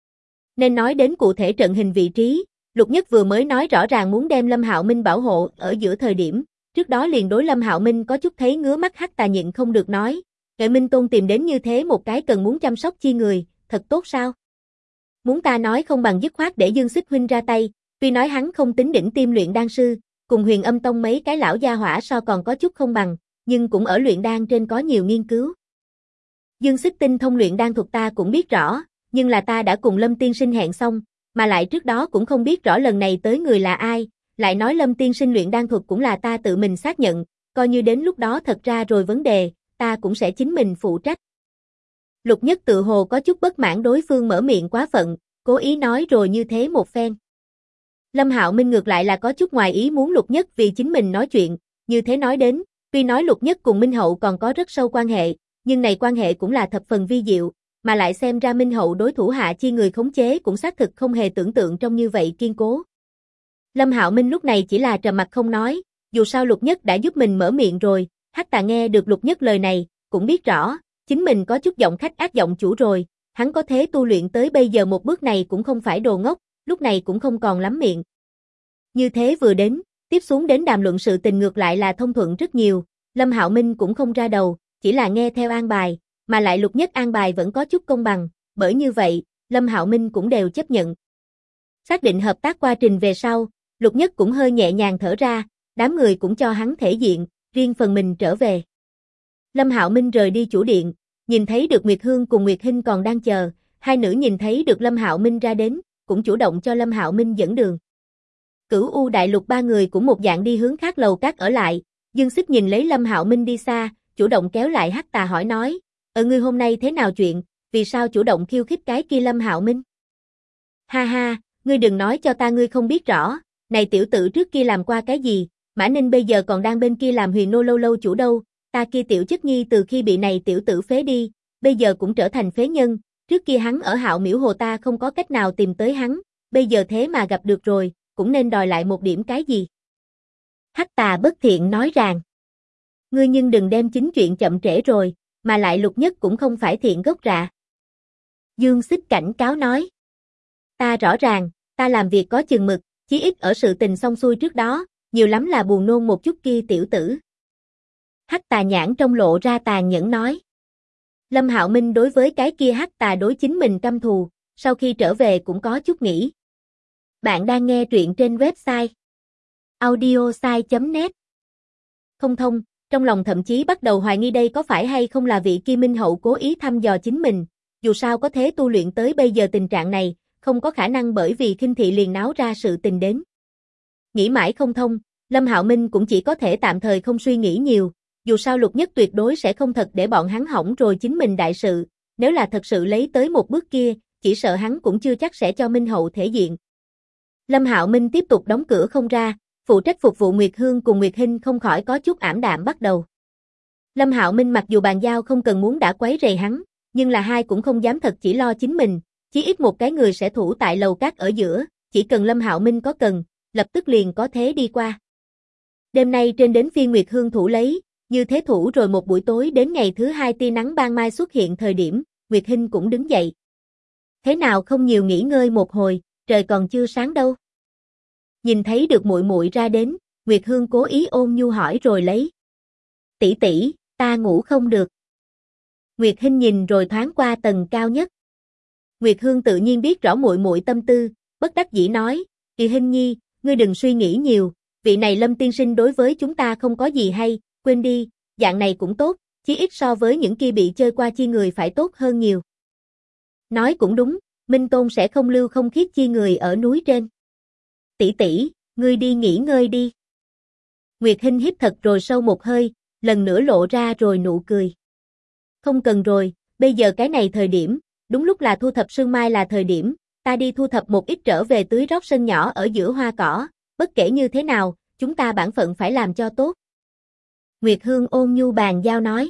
Nên nói đến cụ thể trận hình vị trí, Lục Nhất vừa mới nói rõ ràng muốn đem Lâm Hạo Minh bảo hộ ở giữa thời điểm, trước đó liền đối Lâm Hạo Minh có chút thấy ngứa mắt Hắc Tà nhịn không được nói, Nghệ Minh Tôn tìm đến như thế một cái cần muốn chăm sóc chi người, thật tốt sao? Muốn ta nói không bằng dứt khoát để Dương Xích huynh ra tay, tuy nói hắn không tính đỉnh tiêm luyện đan sư, cùng Huyền Âm Tông mấy cái lão gia hỏa so còn có chút không bằng, nhưng cũng ở luyện đan trên có nhiều nghiên cứu. Dương Xích tinh thông luyện đan thuật ta cũng biết rõ, nhưng là ta đã cùng Lâm tiên sinh hẹn xong, mà lại trước đó cũng không biết rõ lần này tới người là ai, lại nói Lâm tiên sinh luyện đan thuật cũng là ta tự mình xác nhận, coi như đến lúc đó thật ra rồi vấn đề, ta cũng sẽ chính mình phụ trách. Lục Nhất tự hồ có chút bất mãn đối phương mở miệng quá phận, cố ý nói rồi như thế một phen. Lâm Hạo Minh ngược lại là có chút ngoài ý muốn Lục Nhất vì chính mình nói chuyện, như thế nói đến, tuy nói Lục Nhất cùng Minh Hậu còn có rất sâu quan hệ, nhưng này quan hệ cũng là thập phần vi diệu, mà lại xem ra Minh Hậu đối thủ hạ chi người khống chế cũng xác thực không hề tưởng tượng trong như vậy kiên cố. Lâm Hạo Minh lúc này chỉ là trầm mặt không nói, dù sao Lục Nhất đã giúp mình mở miệng rồi, Hắc Tà nghe được Lục Nhất lời này, cũng biết rõ, chính mình có chút giọng khách ác giọng chủ rồi, hắn có thế tu luyện tới bây giờ một bước này cũng không phải đồ ngốc, lúc này cũng không còn lắm miệng. Như thế vừa đến, tiếp xuống đến đàm luận sự tình ngược lại là thông thuận rất nhiều, Lâm Hạo Minh cũng không ra đầu, chỉ là nghe theo an bài, mà lại Lục Nhất an bài vẫn có chút công bằng, bởi như vậy, Lâm Hạo Minh cũng đều chấp nhận. Xác định hợp tác quá trình về sau, Lục Nhất cũng hơi nhẹ nhàng thở ra, đám người cũng cho hắn thể diện, riêng phần mình trở về. Lâm Hạo Minh rời đi chủ điện, nhìn thấy được Nguyệt Hương cùng Nguyệt Hinh còn đang chờ, hai nữ nhìn thấy được Lâm Hạo Minh ra đến, cũng chủ động cho Lâm Hạo Minh dẫn đường. Cửu U đại lục ba người cũng một dạng đi hướng khác lầu các ở lại, Dương Xích nhìn lấy Lâm Hạo Minh đi xa, chủ động kéo lại Hắc Tà hỏi nói, ngươi hôm nay thế nào chuyện, vì sao chủ động khiêu khích cái kia Lâm Hạo Minh? Ha ha, ngươi đừng nói cho ta ngươi không biết rõ, này tiểu tử trước kia làm qua cái gì, Mã Ninh bây giờ còn đang bên kia làm Huyền Nô lâu lâu chủ đâu, ta kia tiểu chất nhi từ khi bị này tiểu tử phế đi, bây giờ cũng trở thành phế nhân, trước kia hắn ở Hạo Miễu Hồ ta không có cách nào tìm tới hắn, bây giờ thế mà gặp được rồi, cũng nên đòi lại một điểm cái gì. Hắc Tà bất thiện nói rằng, ngươi nhưng đừng đem chính chuyện chậm trễ rồi, mà lại Lục Nhất cũng không phải thiện gốc rạ. Dương Xích cảnh cáo nói, ta rõ ràng, ta làm việc có chừng mực, chí ít ở sự tình xong xuôi trước đó, nhiều lắm là buồn nôn một chút kia tiểu tử. Hắc Tà nhãn trong lộ ra tàn nhẫn nói. Lâm Hạo Minh đối với cái kia Hắc Tà đối chính mình căm thù, sau khi trở về cũng có chút nghĩ. Bạn đang nghe truyện trên website audiosai.net. Không thông, trong lòng thậm chí bắt đầu hoài nghi đây có phải hay không là vị kia Minh Hậu cố ý thăm dò chính mình, dù sao có thế tu luyện tới bây giờ tình trạng này, không có khả năng bởi vì khinh thị liền náo ra sự tình đến. Nghĩ mãi không thông, Lâm Hạo Minh cũng chỉ có thể tạm thời không suy nghĩ nhiều, dù sao Lục Nhất tuyệt đối sẽ không thật để bọn hắn hỏng rồi chính mình đại sự, nếu là thật sự lấy tới một bước kia, chỉ sợ hắn cũng chưa chắc sẽ cho Minh Hậu thể diện. Lâm Hạo Minh tiếp tục đóng cửa không ra, phụ trách phục vụ Nguyệt Hương cùng Nguyệt Hinh không khỏi có chút ảm đạm bắt đầu. Lâm Hạo Minh mặc dù bàn giao không cần muốn đã quấy rầy hắn, nhưng là hai cũng không dám thật chỉ lo chính mình, chí ít một cái người sẽ thủ tại lầu các ở giữa, chỉ cần Lâm Hạo Minh có cần, lập tức liền có thế đi qua. Đêm nay trên đến phiên Nguyệt Hương thủ lấy, như thế thủ rồi một buổi tối đến ngày thứ hai tia nắng ban mai xuất hiện thời điểm, Nguyệt Hinh cũng đứng dậy. Thế nào không nhiều nghỉ ngơi một hồi, trời còn chưa sáng đâu. Nhìn thấy được muội muội ra đến, Nguyệt Hương cố ý ôn nhu hỏi rồi lấy. Tỷ tỷ, ta ngủ không được. Nguyệt Hinh nhìn rồi thoáng qua tầng cao nhất. Nguyệt Hương tự nhiên biết rõ muội muội tâm tư, bất đắc dĩ nói, Kỳ Hinh nhi, ngươi đừng suy nghĩ nhiều, vị này Lâm tiên sinh đối với chúng ta không có gì hay, quên đi, dạng này cũng tốt, chí ít so với những kia bị chơi qua chi người phải tốt hơn nhiều. Nói cũng đúng, Minh Tôn sẽ không lưu không khiết chi người ở núi trên. Tỷ tỷ, ngươi đi nghỉ ngơi đi. Nguyệt Hinh hít thật rồi sâu một hơi, lần nữa lộ ra rồi nụ cười. Không cần rồi, bây giờ cái này thời điểm, đúng lúc là thu thập sương mai là thời điểm, ta đi thu thập một ít trở về tưới rót sân nhỏ ở giữa hoa cỏ, bất kể như thế nào, chúng ta bản phận phải làm cho tốt. Nguyệt Hương ôn nhu bàn giao nói.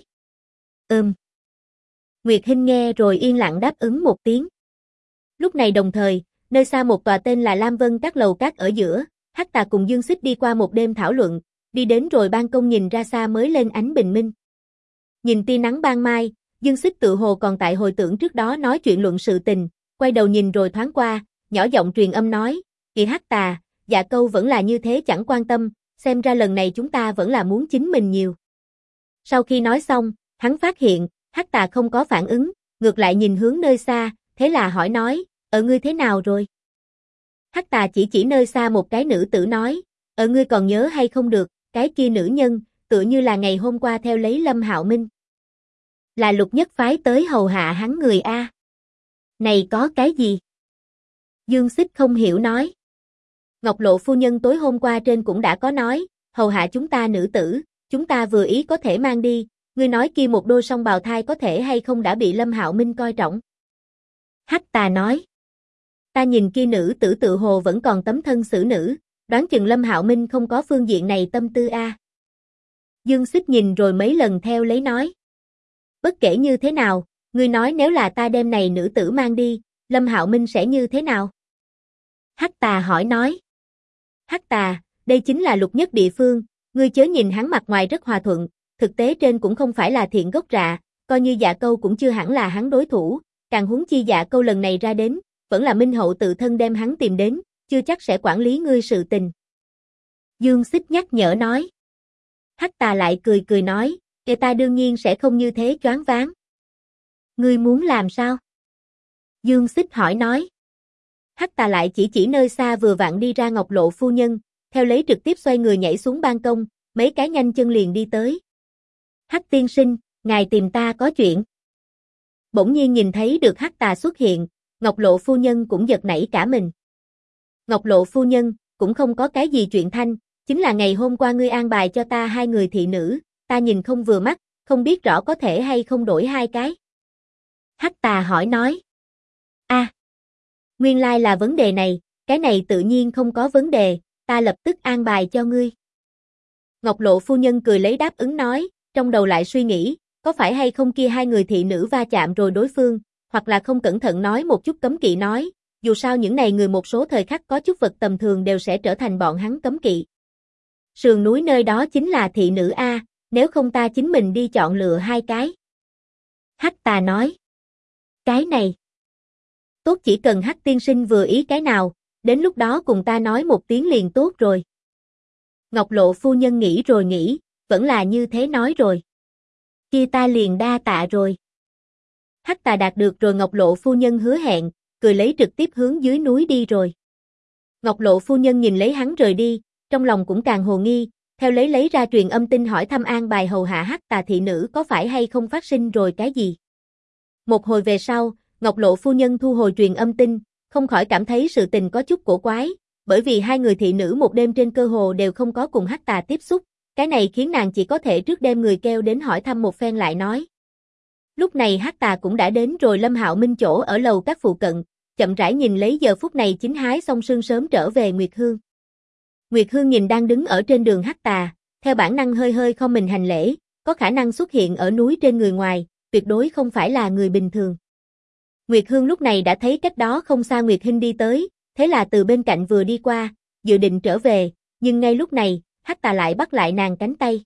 Nguyệt Hinh nghe rồi yên lặng đáp ứng một tiếng. Lúc này đồng thời, nơi xa một tòa tên là Lam Vân các lầu các ở giữa, Hắc Tà cùng Dương Xích đi qua một đêm thảo luận, đi đến rồi ban công nhìn ra xa mới lên ánh bình minh. Nhìn tia nắng ban mai, Dương Xích tự hồ còn tại hồi tưởng trước đó nói chuyện luận sự tình, quay đầu nhìn rồi thoáng qua, nhỏ giọng truyền âm nói, "Kìa Hắc Tà, Dạ Câu vẫn là như thế chẳng quan tâm, xem ra lần này chúng ta vẫn là muốn chính mình nhiều." Sau khi nói xong, hắn phát hiện, Hắc Tà không có phản ứng, ngược lại nhìn hướng nơi xa, thế là hỏi nói, ngươi thế nào rồi?" Hắc Tà chỉ nơi xa một cái nữ tử nói, ngươi còn nhớ hay không được, cái kia nữ nhân, tựa như là ngày hôm qua theo lấy Lâm Hạo Minh. Là Lục Nhất phái tới hầu hạ hắn người a. Này có cái gì?" Dương Xích không hiểu nói. "Ngọc Lộ phu nhân tối hôm qua trên cũng đã có nói, hầu hạ chúng ta nữ tử, chúng ta vừa ý có thể mang đi, ngươi nói kia một đôi song bào thai có thể hay không đã bị Lâm Hạo Minh coi trọng?" Hắc Tà nói. "Ta nhìn kia nữ tử tự hồ vẫn còn tấm thân xử nữ, đoán chừng Lâm Hạo Minh không có phương diện này tâm tư a." Dương Xích nhìn rồi mấy lần theo lấy nói. "Bất kể như thế nào, ngươi nói nếu là ta đem này nữ tử mang đi, Lâm Hạo Minh sẽ như thế nào?" Hắc Tà hỏi nói. "Hắc Tà, đây chính là Lục Nhất địa phương, ngươi chớ nhìn hắn mặt ngoài rất hòa thuận, thực tế trên cũng không phải là thiện gốc rạ, coi như Dạ Câu cũng chưa hẳn là hắn đối thủ, càng huống chi Dạ Câu lần này ra đến, vẫn là Minh Hậu tự thân đem hắn tìm đến, chưa chắc sẽ quản lý ngươi sự tình." Dương Xích nhắc nhở nói. Hắc Tà lại cười cười nói, ta đương nhiên sẽ không như thế choáng váng." "Ngươi muốn làm sao?" Dương Xích hỏi nói. Hắc Tà lại chỉ nơi xa vừa vặn đi ra Ngọc Lộ phu nhân, theo lấy trực tiếp xoay người nhảy xuống ban công, mấy cái nhanh chân liền đi tới. "Hắc tiên sinh, ngài tìm ta có chuyện." Bỗng nhiên nhìn thấy được Hắc Tà xuất hiện, Ngọc Lộ phu nhân cũng giật nảy cả mình. "Ngọc Lộ phu nhân, cũng không có cái gì chuyện thanh, chính là ngày hôm qua ngươi an bài cho ta 2 người thị nữ, ta nhìn không vừa mắt, không biết rõ có thể hay không đổi 2 cái." Hắc Tà hỏi nói. Nguyên lai là vấn đề này, cái này tự nhiên không có vấn đề, ta lập tức an bài cho ngươi." Ngọc Lộ phu nhân cười lấy đáp ứng nói, trong đầu lại suy nghĩ, có phải hay không kia 2 người thị nữ va chạm rồi đối phương, hoặc là không cẩn thận nói một chút cấm kỵ nói, dù sao những này người một số thời khắc có chút vật tầm thường đều sẽ trở thành bọn hắn cấm kỵ. Sườn núi nơi đó chính là thị nữ a, nếu không ta chính mình đi chọn lựa 2 cái. Hắc Tà nói. Cái này. Tốt, chỉ cần Hắc tiên sinh vừa ý cái nào, đến lúc đó cùng ta nói một tiếng liền tốt rồi. Ngọc Lộ phu nhân nghĩ rồi nghĩ, vẫn là như thế nói rồi. Kia ta liền đa tạ rồi. Hắc Tà đạt được rồi Ngọc Lộ phu nhân hứa hẹn, cười lấy trực tiếp hướng dưới núi đi rồi. Ngọc Lộ phu nhân nhìn lấy hắn rời đi, trong lòng cũng càng hồ nghi, theo lấy ra truyền âm tin hỏi thăm an bài hầu hạ Hắc Tà thị nữ có phải hay không phát sinh rồi cái gì. Một hồi về sau, Ngọc Lộ phu nhân thu hồi truyền âm tin, không khỏi cảm thấy sự tình có chút cổ quái, bởi vì 2 người thị nữ một đêm trên cơ hồ đều không có cùng Hắc Tà tiếp xúc, cái này khiến nàng chỉ có thể trước đem người kêu đến hỏi thăm một phen lại nói. Lúc này Hắc Tà cũng đã đến rồi Lâm Hạo Minh chỗ ở lầu các phụ cận, chậm rãi nhìn lấy giờ phút này chính hái xong sương sớm trở về Nguyệt Hương. Nguyệt Hương nhìn đang đứng ở trên đường Hắc Tà, theo bản năng hơi hơi không mình hành lễ, có khả năng xuất hiện ở núi trên người ngoài, tuyệt đối không phải là người bình thường. Nguyệt Hương lúc này đã thấy cách đó không xa Nguyệt Hinh đi tới, thế là từ bên cạnh vừa đi qua, dự định trở về, nhưng ngay lúc này, Hắc Tà lại bắt lại nàng cánh tay.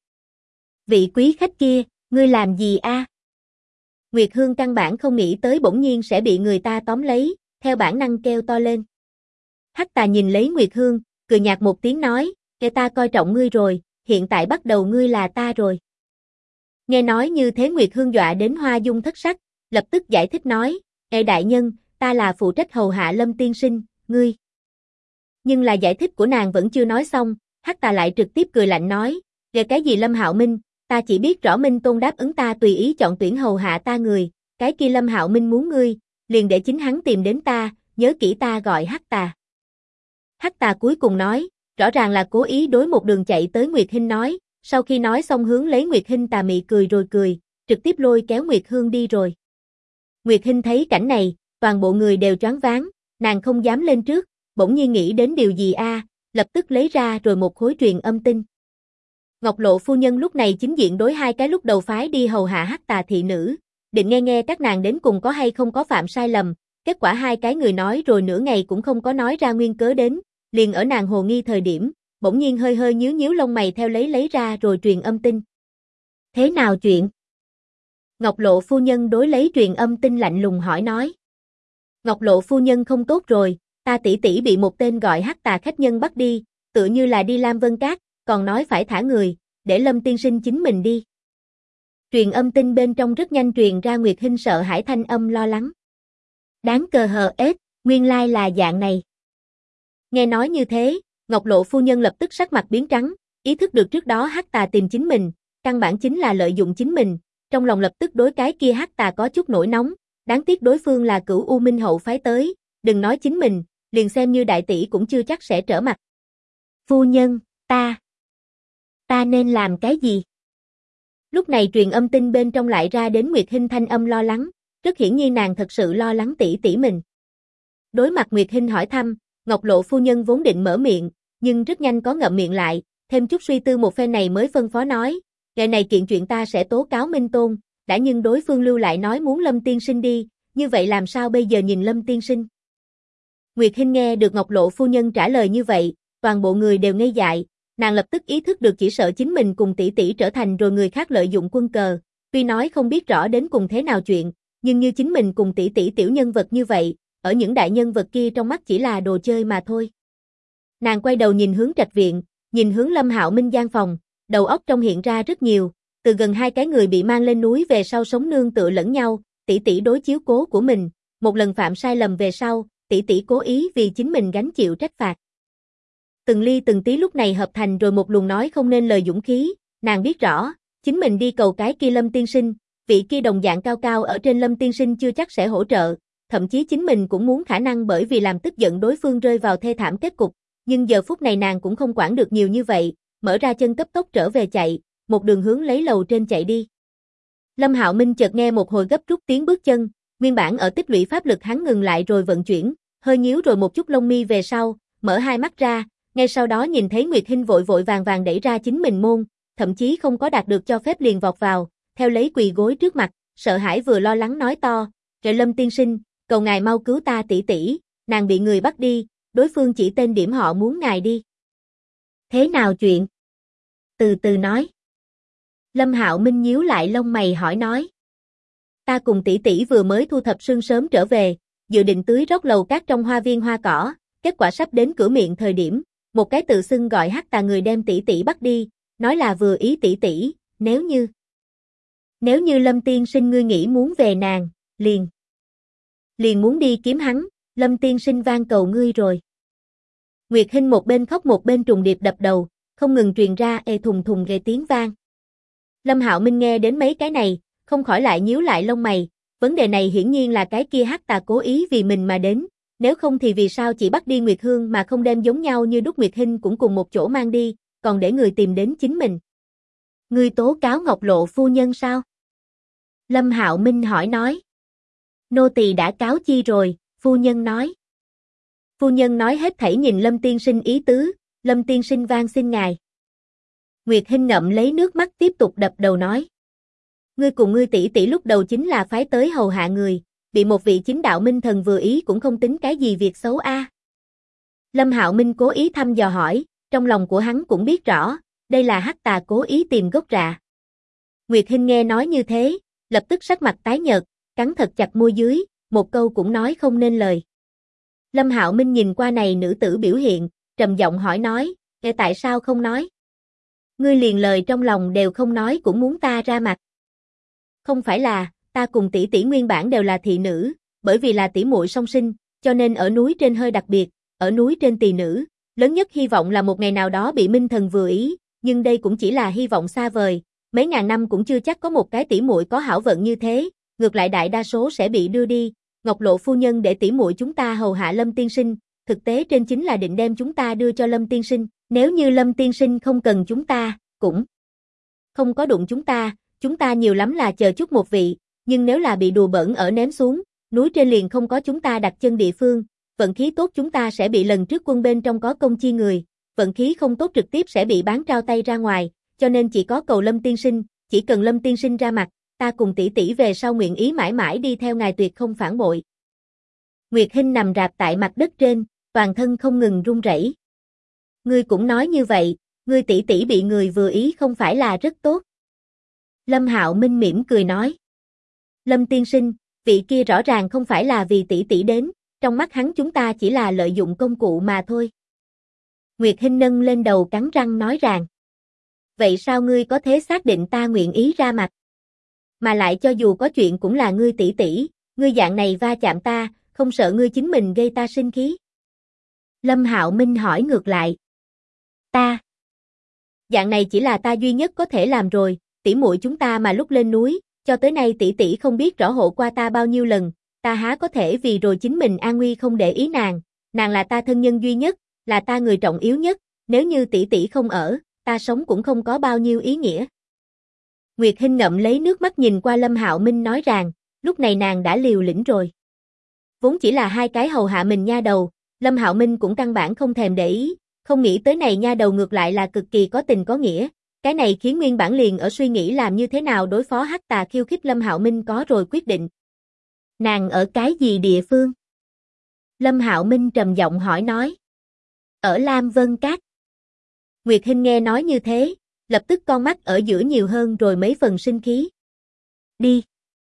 Vị quý khách kia, ngươi làm gì a? Nguyệt Hương căn bản không nghĩ tới bỗng nhiên sẽ bị người ta tóm lấy, theo bản năng kêu to lên. Hắc Tà nhìn lấy Nguyệt Hương, cười nhạt một tiếng nói, ta coi trọng ngươi rồi, hiện tại bắt đầu ngươi là ta rồi. Nghe nói như thế Nguyệt Hương dọa đến hoa dung thất sắc, lập tức giải thích nói, đại nhân, ta là phụ trách hầu hạ Lâm tiên sinh, ngươi. Nhưng là giải thích của nàng vẫn chưa nói xong, Hắc Tà lại trực tiếp cười lạnh nói, cái gì Lâm Hạo Minh, ta chỉ biết rõ Minh Tôn đáp ứng ta tùy ý chọn tuyển hầu hạ ta người, cái kia Lâm Hạo Minh muốn ngươi, liền để chính hắn tìm đến ta, nhớ kỹ ta gọi Hắc Tà. Hắc Tà cuối cùng nói, rõ ràng là cố ý đối một đường chạy tới Nguyệt Hinh nói, sau khi nói xong hướng lấy Nguyệt Hinh tà mị cười rồi cười, trực tiếp lôi kéo Nguyệt Hương đi rồi. Nguyệt Hinh thấy cảnh này, toàn bộ người đều choáng váng, nàng không dám lên trước, bỗng nhiên nghĩ đến điều gì lập tức lấy ra rồi một khối truyền âm tinh. Ngọc Lộ phu nhân lúc này chính diện đối hai cái lúc đầu phái đi hầu hạ Hắc Tà thị nữ, định nghe nghe các nàng đến cùng có hay không có phạm sai lầm, kết quả hai cái người nói rồi nửa ngày cũng không có nói ra nguyên cớ đến, liền ở nàng hồ nghi thời điểm, bỗng nhiên hơi hơi nhíu nhíu lông mày theo lấy ra rồi truyền âm tinh. Thế nào chuyện? Ngọc Lộ phu nhân đối lấy truyền âm tinh lạnh lùng hỏi nói. Ngọc Lộ phu nhân không tốt rồi, ta tỷ tỷ bị một tên gọi Hắc Tà khách nhân bắt đi, tựa như là đi Lam Vân Các, còn nói phải thả người, để Lâm tiên sinh chính mình đi. Truyền âm tinh bên trong rất nhanh truyền ra Nguyệt Hinh sợ hãi thanh âm lo lắng. Đáng cờ hờ ết, nguyên lai là dạng này. Nghe nói như thế, Ngọc Lộ phu nhân lập tức sắc mặt biến trắng, ý thức được trước đó Hắc Tà tìm chính mình, căn bản chính là lợi dụng chính mình, trong lòng lập tức đối cái kia Hắc Tà có chút nổi nóng, đáng tiếc đối phương là Cửu U Minh hậu phái tới, đừng nói chính mình, liền xem như đại tỷ cũng chưa chắc sẽ trở mặt. Phu nhân, ta nên làm cái gì? Lúc này truyền âm tinh bên trong lại ra đến Nguyệt Hinh thanh âm lo lắng, rất hiển nhiên nàng thật sự lo lắng tỷ tỷ mình. Đối mặt Nguyệt Hinh hỏi thăm, Ngọc Lộ phu nhân vốn định mở miệng, nhưng rất nhanh có ngậm miệng lại, thêm chút suy tư một phen này mới phân phó nói, ngày này kiện chuyện ta sẽ tố cáo Minh Tôn, đã nhưng đối phương lưu lại nói muốn Lâm tiên sinh đi, như vậy làm sao bây giờ nhìn Lâm tiên sinh? Nguyệt Hinh nghe được Ngọc Lộ phu nhân trả lời như vậy, toàn bộ người đều ngây dại, nàng lập tức ý thức được chỉ sợ chính mình cùng tỷ tỷ trở thành rồi người khác lợi dụng quân cờ, tuy nói không biết rõ đến cùng thế nào chuyện, nhưng như chính mình cùng tỷ tỷ tiểu nhân vật như vậy, ở những đại nhân vật kia trong mắt chỉ là đồ chơi mà thôi. Nàng quay đầu nhìn hướng trạch viện, nhìn hướng Lâm Hạo Minh gian phòng, đầu óc trong hiện ra rất nhiều, từ gần hai cái người bị mang lên núi về sau sống nương tựa lẫn nhau, tỷ tỷ đối chiếu cố của mình, một lần phạm sai lầm về sau, tỷ tỷ cố ý vì chính mình gánh chịu trách phạt. Từng ly từng tí lúc này hợp thành rồi một luồng nói không nên lời dũng khí, nàng biết rõ, chính mình đi cầu cái kia Lâm tiên sinh, vị kia đồng dạng cao cao ở trên Lâm tiên sinh chưa chắc sẽ hỗ trợ, thậm chí chính mình cũng muốn khả năng bởi vì làm tức giận đối phương rơi vào thê thảm kết cục, nhưng giờ phút này nàng cũng không quản được nhiều như vậy, mở ra chân cấp tốc trở về chạy, một đường hướng lấy lầu trên chạy đi. Lâm Hạo Minh chợt nghe một hồi gấp rút tiếng bước chân, nguyên bản ở tích lũy pháp lực hắn ngừng lại rồi vận chuyển, hơi nhíu rồi một chút lông mi về sau, mở hai mắt ra, ngay sau đó nhìn thấy Nguyệt Hinh vội vội vàng vàng đẩy ra chính mình môn, thậm chí không có đạt được cho phép liền vọt vào, theo lấy quỳ gối trước mặt, sợ hãi vừa lo lắng nói to, "Trời Lâm tiên sinh, cầu ngài mau cứu ta tỷ tỷ, nàng bị người bắt đi, đối phương chỉ tên điểm họ muốn ngài đi." Thế nào chuyện? Từ từ nói. Lâm Hạo Minh nhíu lại lông mày hỏi nói. Ta cùng tỷ tỷ vừa mới thu thập sương sớm trở về, dự định tưới rót lầu cát trong hoa viên hoa cỏ, kết quả sắp đến cửa miệng thời điểm, một cái tự xưng gọi Hắc Tà người đem tỷ tỷ bắt đi, nói là vừa ý tỷ tỷ, nếu như Lâm tiên sinh ngươi nghĩ muốn về nàng, liền muốn đi kiếm hắn, Lâm tiên sinh van cầu ngươi rồi. Nguyệt Hinh một bên khóc một bên trùng điệp đập đầu, không ngừng truyền ra ê thùng thùng ghê tiếng vang. Lâm Hạo Minh nghe đến mấy cái này, không khỏi lại nhíu lại lông mày, vấn đề này hiển nhiên là cái kia Hắc Tà cố ý vì mình mà đến, nếu không thì vì sao chỉ bắt đi Nguyệt Hương mà không đem giống nhau như đúc Nguyệt Hinh cũng cùng một chỗ mang đi, còn để người tìm đến chính mình. Ngươi tố cáo Ngọc Lộ phu nhân sao? Lâm Hạo Minh hỏi nói. Nô tỳ đã cáo chi rồi, phu nhân nói. Phu nhân nói hết thảy nhìn Lâm tiên sinh ý tứ, Lâm tiên sinh van xin ngài. Nguyệt Hinh ngậm lấy nước mắt tiếp tục đập đầu nói. Ngươi cùng ngươi tỷ tỷ lúc đầu chính là phái tới hầu hạ người, bị một vị chính đạo minh thần vừa ý cũng không tính cái gì việc xấu a. Lâm Hạo Minh cố ý thăm dò hỏi, trong lòng của hắn cũng biết rõ, đây là Hắc Tà cố ý tìm gốc rạ. Nguyệt Hinh nghe nói như thế, lập tức sắc mặt tái nhợt, cắn thật chặt môi dưới, một câu cũng nói không nên lời. Lâm Hạo Minh nhìn qua này nữ tử biểu hiện, trầm giọng hỏi nói, tại sao không nói? Ngươi liền lời trong lòng đều không nói cũng muốn ta ra mặt. Không phải là, ta cùng tỷ tỷ nguyên bản đều là thị nữ, bởi vì là tỷ muội song sinh, cho nên ở núi trên hơi đặc biệt, ở núi trên tỳ nữ, lớn nhất hy vọng là một ngày nào đó bị minh thần vừa ý, nhưng đây cũng chỉ là hy vọng xa vời, mấy ngàn năm cũng chưa chắc có một cái tỷ muội có hảo vận như thế, ngược lại đại đa số sẽ bị đưa đi. Ngọc Lộ phu nhân để tỷ muội chúng ta hầu hạ Lâm tiên sinh, thực tế trên chính là định đem chúng ta đưa cho Lâm tiên sinh, Nếu như Lâm tiên sinh không cần chúng ta, cũng không có đụng chúng ta nhiều lắm là chờ chút một vị, nhưng nếu là bị đùa bỡn ở ném xuống, núi trên liền không có chúng ta đặt chân địa phương, vận khí tốt chúng ta sẽ bị lần trước quân bên trong có công chi người, vận khí không tốt trực tiếp sẽ bị bán trao tay ra ngoài, cho nên chỉ có cầu Lâm tiên sinh, chỉ cần Lâm tiên sinh ra mặt, ta cùng tỷ tỷ về sau nguyện ý mãi mãi đi theo ngài tuyệt không phản bội. Nguyệt Hinh nằm rạp tại mặt đất trên, toàn thân không ngừng run rẩy. Ngươi cũng nói như vậy, ngươi tỷ tỷ bị người vừa ý không phải là rất tốt. Lâm Hạo Minh mỉm cười nói. Lâm tiên sinh, vị kia rõ ràng không phải là vì tỷ tỷ đến, trong mắt hắn chúng ta chỉ là lợi dụng công cụ mà thôi. Nguyệt Hinh nâng lên đầu cắn răng nói rằng. Vậy sao ngươi có thể xác định ta nguyện ý ra mặt? Mà lại cho dù có chuyện cũng là ngươi tỷ tỷ, ngươi dạng này va chạm ta, không sợ ngươi chính mình gây ta sinh khí? Lâm Hạo Minh hỏi ngược lại. Ta. Dạng này chỉ là ta duy nhất có thể làm rồi, tỷ muội chúng ta mà lúc lên núi, cho tới nay tỷ tỷ không biết rõ hộ qua ta bao nhiêu lần, ta há có thể vì rồi chính mình an nguy không để ý nàng là ta thân nhân duy nhất, là ta người trọng yếu nhất, nếu như tỷ tỷ không ở, ta sống cũng không có bao nhiêu ý nghĩa. Nguyệt Hinh ngậm lấy nước mắt nhìn qua Lâm Hạo Minh nói rằng, lúc này nàng đã liều lĩnh rồi. Vốn chỉ là hai cái hầu hạ mình nha đầu, Lâm Hạo Minh cũng căn bản không thèm để ý, không nghĩ tới này nha đầu ngược lại là cực kỳ có tình có nghĩa, cái này khiến nguyên bản liền ở suy nghĩ làm như thế nào đối phó Hắc Tà khiêu khích Lâm Hạo Minh có rồi quyết định. Nàng ở cái gì địa phương? Lâm Hạo Minh trầm giọng hỏi nói. Ở Lam Vân Các. Nguyệt Hinh nghe nói như thế, lập tức con mắt ở giữa nhiều hơn rồi mấy phần sinh khí. Đi.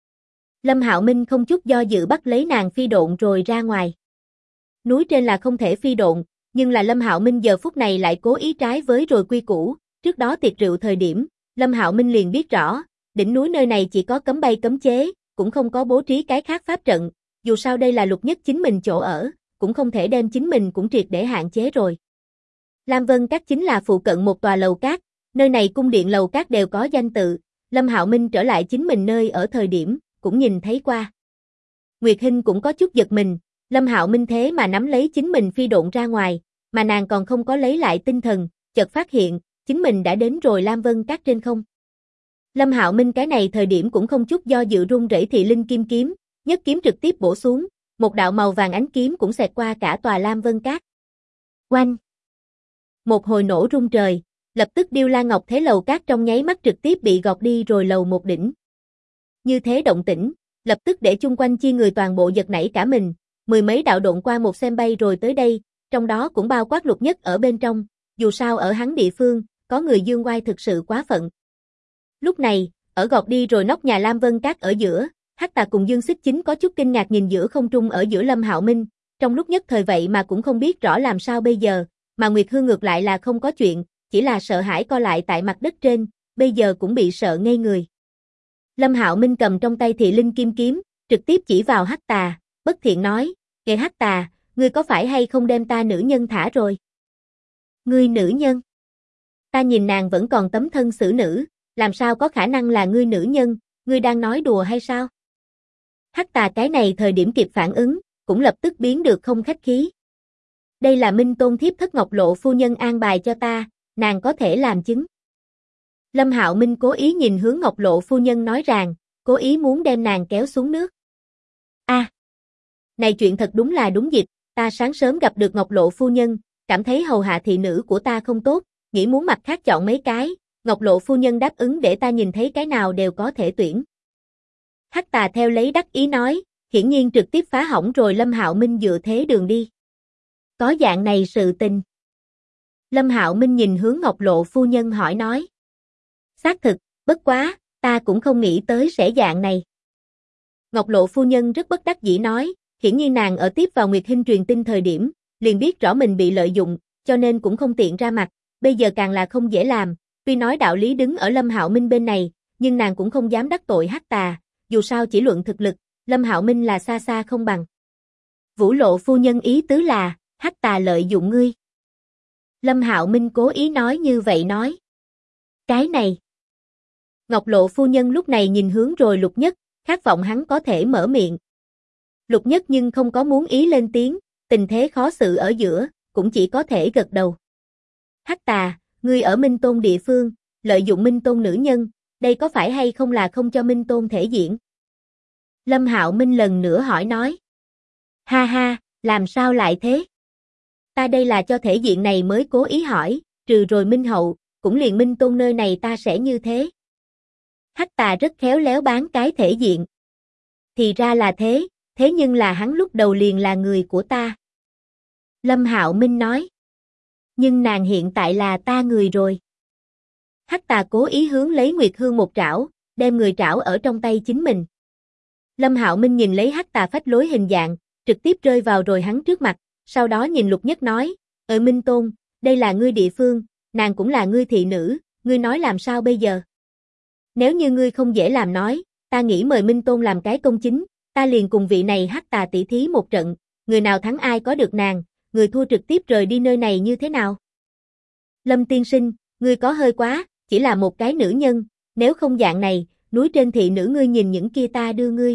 Lâm Hạo Minh không chút do dự bắt lấy nàng phi độn rồi ra ngoài. Núi trên là không thể phi độn, nhưng là Lâm Hạo Minh giờ phút này lại cố ý trái với rồi quy củ, trước đó tiệc rượu thời điểm, Lâm Hạo Minh liền biết rõ, đỉnh núi nơi này chỉ có cấm bay cấm chế, cũng không có bố trí cái khác pháp trận, dù sao đây là Lục Nhất chính mình chỗ ở, cũng không thể đem chính mình cũng triệt để hạn chế rồi. Lam Vân Các chính là phụ cận một tòa lầu cát, nơi này cung điện lầu cát đều có danh tự, Lâm Hạo Minh trở lại chính mình nơi ở thời điểm, cũng nhìn thấy qua. Nguyệt Hinh cũng có chút giật mình, Lâm Hạo Minh thế mà nắm lấy chính mình phi độn ra ngoài, mà nàng còn không có lấy lại tinh thần, chợt phát hiện, chính mình đã đến rồi Lam Vân Các trên không. Lâm Hạo Minh cái này thời điểm cũng không chút do dự run rẩy thị linh kim kiếm, nhất kiếm trực tiếp bổ xuống, một đạo màu vàng ánh kiếm cũng xẹt qua cả tòa Lam Vân Các. Oanh! Một hồi nổ rung trời, lập tức Điêu La Ngọc Thế lầu cát trong nháy mắt trực tiếp bị gọt đi rồi lầu một đỉnh. Như thế động tĩnh, lập tức để chung quanh chi người toàn bộ giật nảy cả mình, mười mấy đạo độn qua một xem bay rồi tới đây, trong đó cũng bao quát Lục Nhất ở bên trong, dù sao ở hắn địa phương, có người dương oai thực sự quá phận. Lúc này, ở gọt đi rồi nóc nhà Lam Vân Các ở giữa, Hắc Tà cùng Dương Xích Chính có chút kinh ngạc nhìn giữa không trung ở giữa Lâm Hạo Minh, trong lúc nhất thời vậy mà cũng không biết rõ làm sao bây giờ, mà Nguyệt Hương ngược lại là không có chuyện, chỉ là sợ hãi co lại tại mặt đất trên, bây giờ cũng bị sợ ngây người. Lâm Hạo Minh cầm trong tay thị linh kim kiếm, trực tiếp chỉ vào Hắc Tà, bất thiện nói, "Kệ Hắc Tà, ngươi có phải hay không đem ta nữ nhân thả rồi?" "Ngươi nữ nhân?" "Ta nhìn nàng vẫn còn tấm thân xử nữ, làm sao có khả năng là ngươi nữ nhân, ngươi đang nói đùa hay sao?" Hắc Tà cái này thời điểm kịp phản ứng, cũng lập tức biến được không khách khí. "Đây là Minh Tôn thiếp thất Ngọc Lộ phu nhân an bài cho ta, nàng có thể làm chứng." Lâm Hạo Minh cố ý nhìn hướng Ngọc Lộ phu nhân nói rằng, cố ý muốn đem nàng kéo xuống nước. Này chuyện thật đúng là đúng dịp, ta sáng sớm gặp được Ngọc Lộ phu nhân, cảm thấy hầu hạ thị nữ của ta không tốt, nghĩ muốn mặt khác chọn mấy cái, Ngọc Lộ phu nhân đáp ứng để ta nhìn thấy cái nào đều có thể tuyển." Hắc Tà theo lấy đắc ý nói, hiển nhiên trực tiếp phá hỏng rồi Lâm Hạo Minh dựa thế đường đi. "Có dạng này sự tình?" Lâm Hạo Minh nhìn hướng Ngọc Lộ phu nhân hỏi nói. "Xác thực, bất quá, ta cũng không nghĩ tới sẽ dạng này." Ngọc Lộ phu nhân rất bất đắc dĩ nói, hiển nhiên nàng ở tiếp vào Nguyệt Hinh truyền tin thời điểm, liền biết rõ mình bị lợi dụng, cho nên cũng không tiện ra mặt, bây giờ càng là không dễ làm, tuy nói đạo lý đứng ở Lâm Hạo Minh bên này, nhưng nàng cũng không dám đắc tội Hắc Tà, dù sao chỉ luận thực lực, Lâm Hạo Minh là xa xa không bằng. Vũ Lộ phu nhân ý tứ là, Hắc Tà lợi dụng ngươi. Lâm Hạo Minh cố ý nói như vậy nói. Cái này. Ngọc Lộ phu nhân lúc này nhìn hướng rồi Lục Nhất, khát vọng hắn có thể mở miệng. Lục Nhất nhưng không có muốn ý lên tiếng, tình thế khó xử ở giữa, cũng chỉ có thể gật đầu. Hắc Tà, ngươi ở Minh Tôn địa phương, lợi dụng Minh Tôn nữ nhân, đây có phải hay không là không cho Minh Tôn thể diện? Lâm Hạo Minh lần nữa hỏi nói. Ha ha, làm sao lại thế? Ta đây là cho thể diện này mới cố ý hỏi, trừ rồi Minh Hậu, cũng liền Minh Tôn nơi này ta sẽ như thế. Hắc Tà rất khéo léo bán cái thể diện. Thì ra là thế, thế nhưng là hắn lúc đầu liền là người của ta. Lâm Hạo Minh nói. Nhưng nàng hiện tại là ta người rồi. Hắc Tà cố ý hướng lấy Nguyệt Hương một trảo, đem người trảo ở trong tay chính mình. Lâm Hạo Minh nhìn lấy Hắc Tà phách lối hình dạng, trực tiếp rơi vào rồi hắn trước mặt, sau đó nhìn Lục Nhất nói, Minh Tôn, đây là ngươi địa phương, nàng cũng là ngươi thị nữ, ngươi nói làm sao bây giờ? Nếu như ngươi không dễ làm nói, ta nghĩ mời Minh Tôn làm cái công chính, ta liền cùng vị này Hắc Tà tỷ thí một trận, người nào thắng ai có được nàng, người thua trực tiếp rời đi nơi này như thế nào? Lâm tiên sinh, ngươi có hơi quá, chỉ là một cái nữ nhân, nếu không dạng này, núi trên thị nữ ngươi nhìn những kia ta đưa ngươi.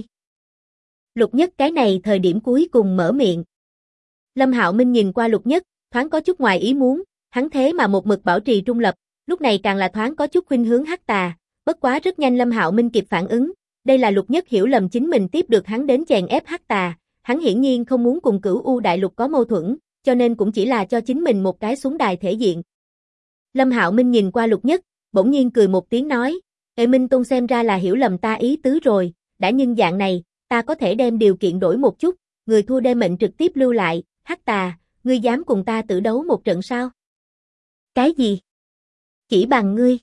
Lục Nhất cái này thời điểm cuối cùng mở miệng. Lâm Hạo Minh nhìn qua Lục Nhất, thoáng có chút ngoài ý muốn, hắn thế mà một mực bảo trì trung lập, lúc này càng là thoáng có chút khuynh hướng Hắc Tà, bất quá rất nhanh Lâm Hạo Minh kịp phản ứng, đây là Lục Nhất hiểu lầm chính mình tiếp được hắn đến chèn ép Hắc Tà, hắn hiển nhiên không muốn cùng Cửu U đại lục có mâu thuẫn, cho nên cũng chỉ là cho chính mình một cái xuống đài thể diện. Lâm Hạo Minh nhìn qua Lục Nhất, bỗng nhiên cười một tiếng nói, Minh Tôn xem ra là hiểu lầm ta ý tứ rồi, đã nhưng dạng này, ta có thể đem điều kiện đổi một chút, người thua đem mệnh trực tiếp lưu lại, Hắc Tà, ngươi dám cùng ta tử đấu một trận sao? Cái gì? Chỉ bằng ngươi.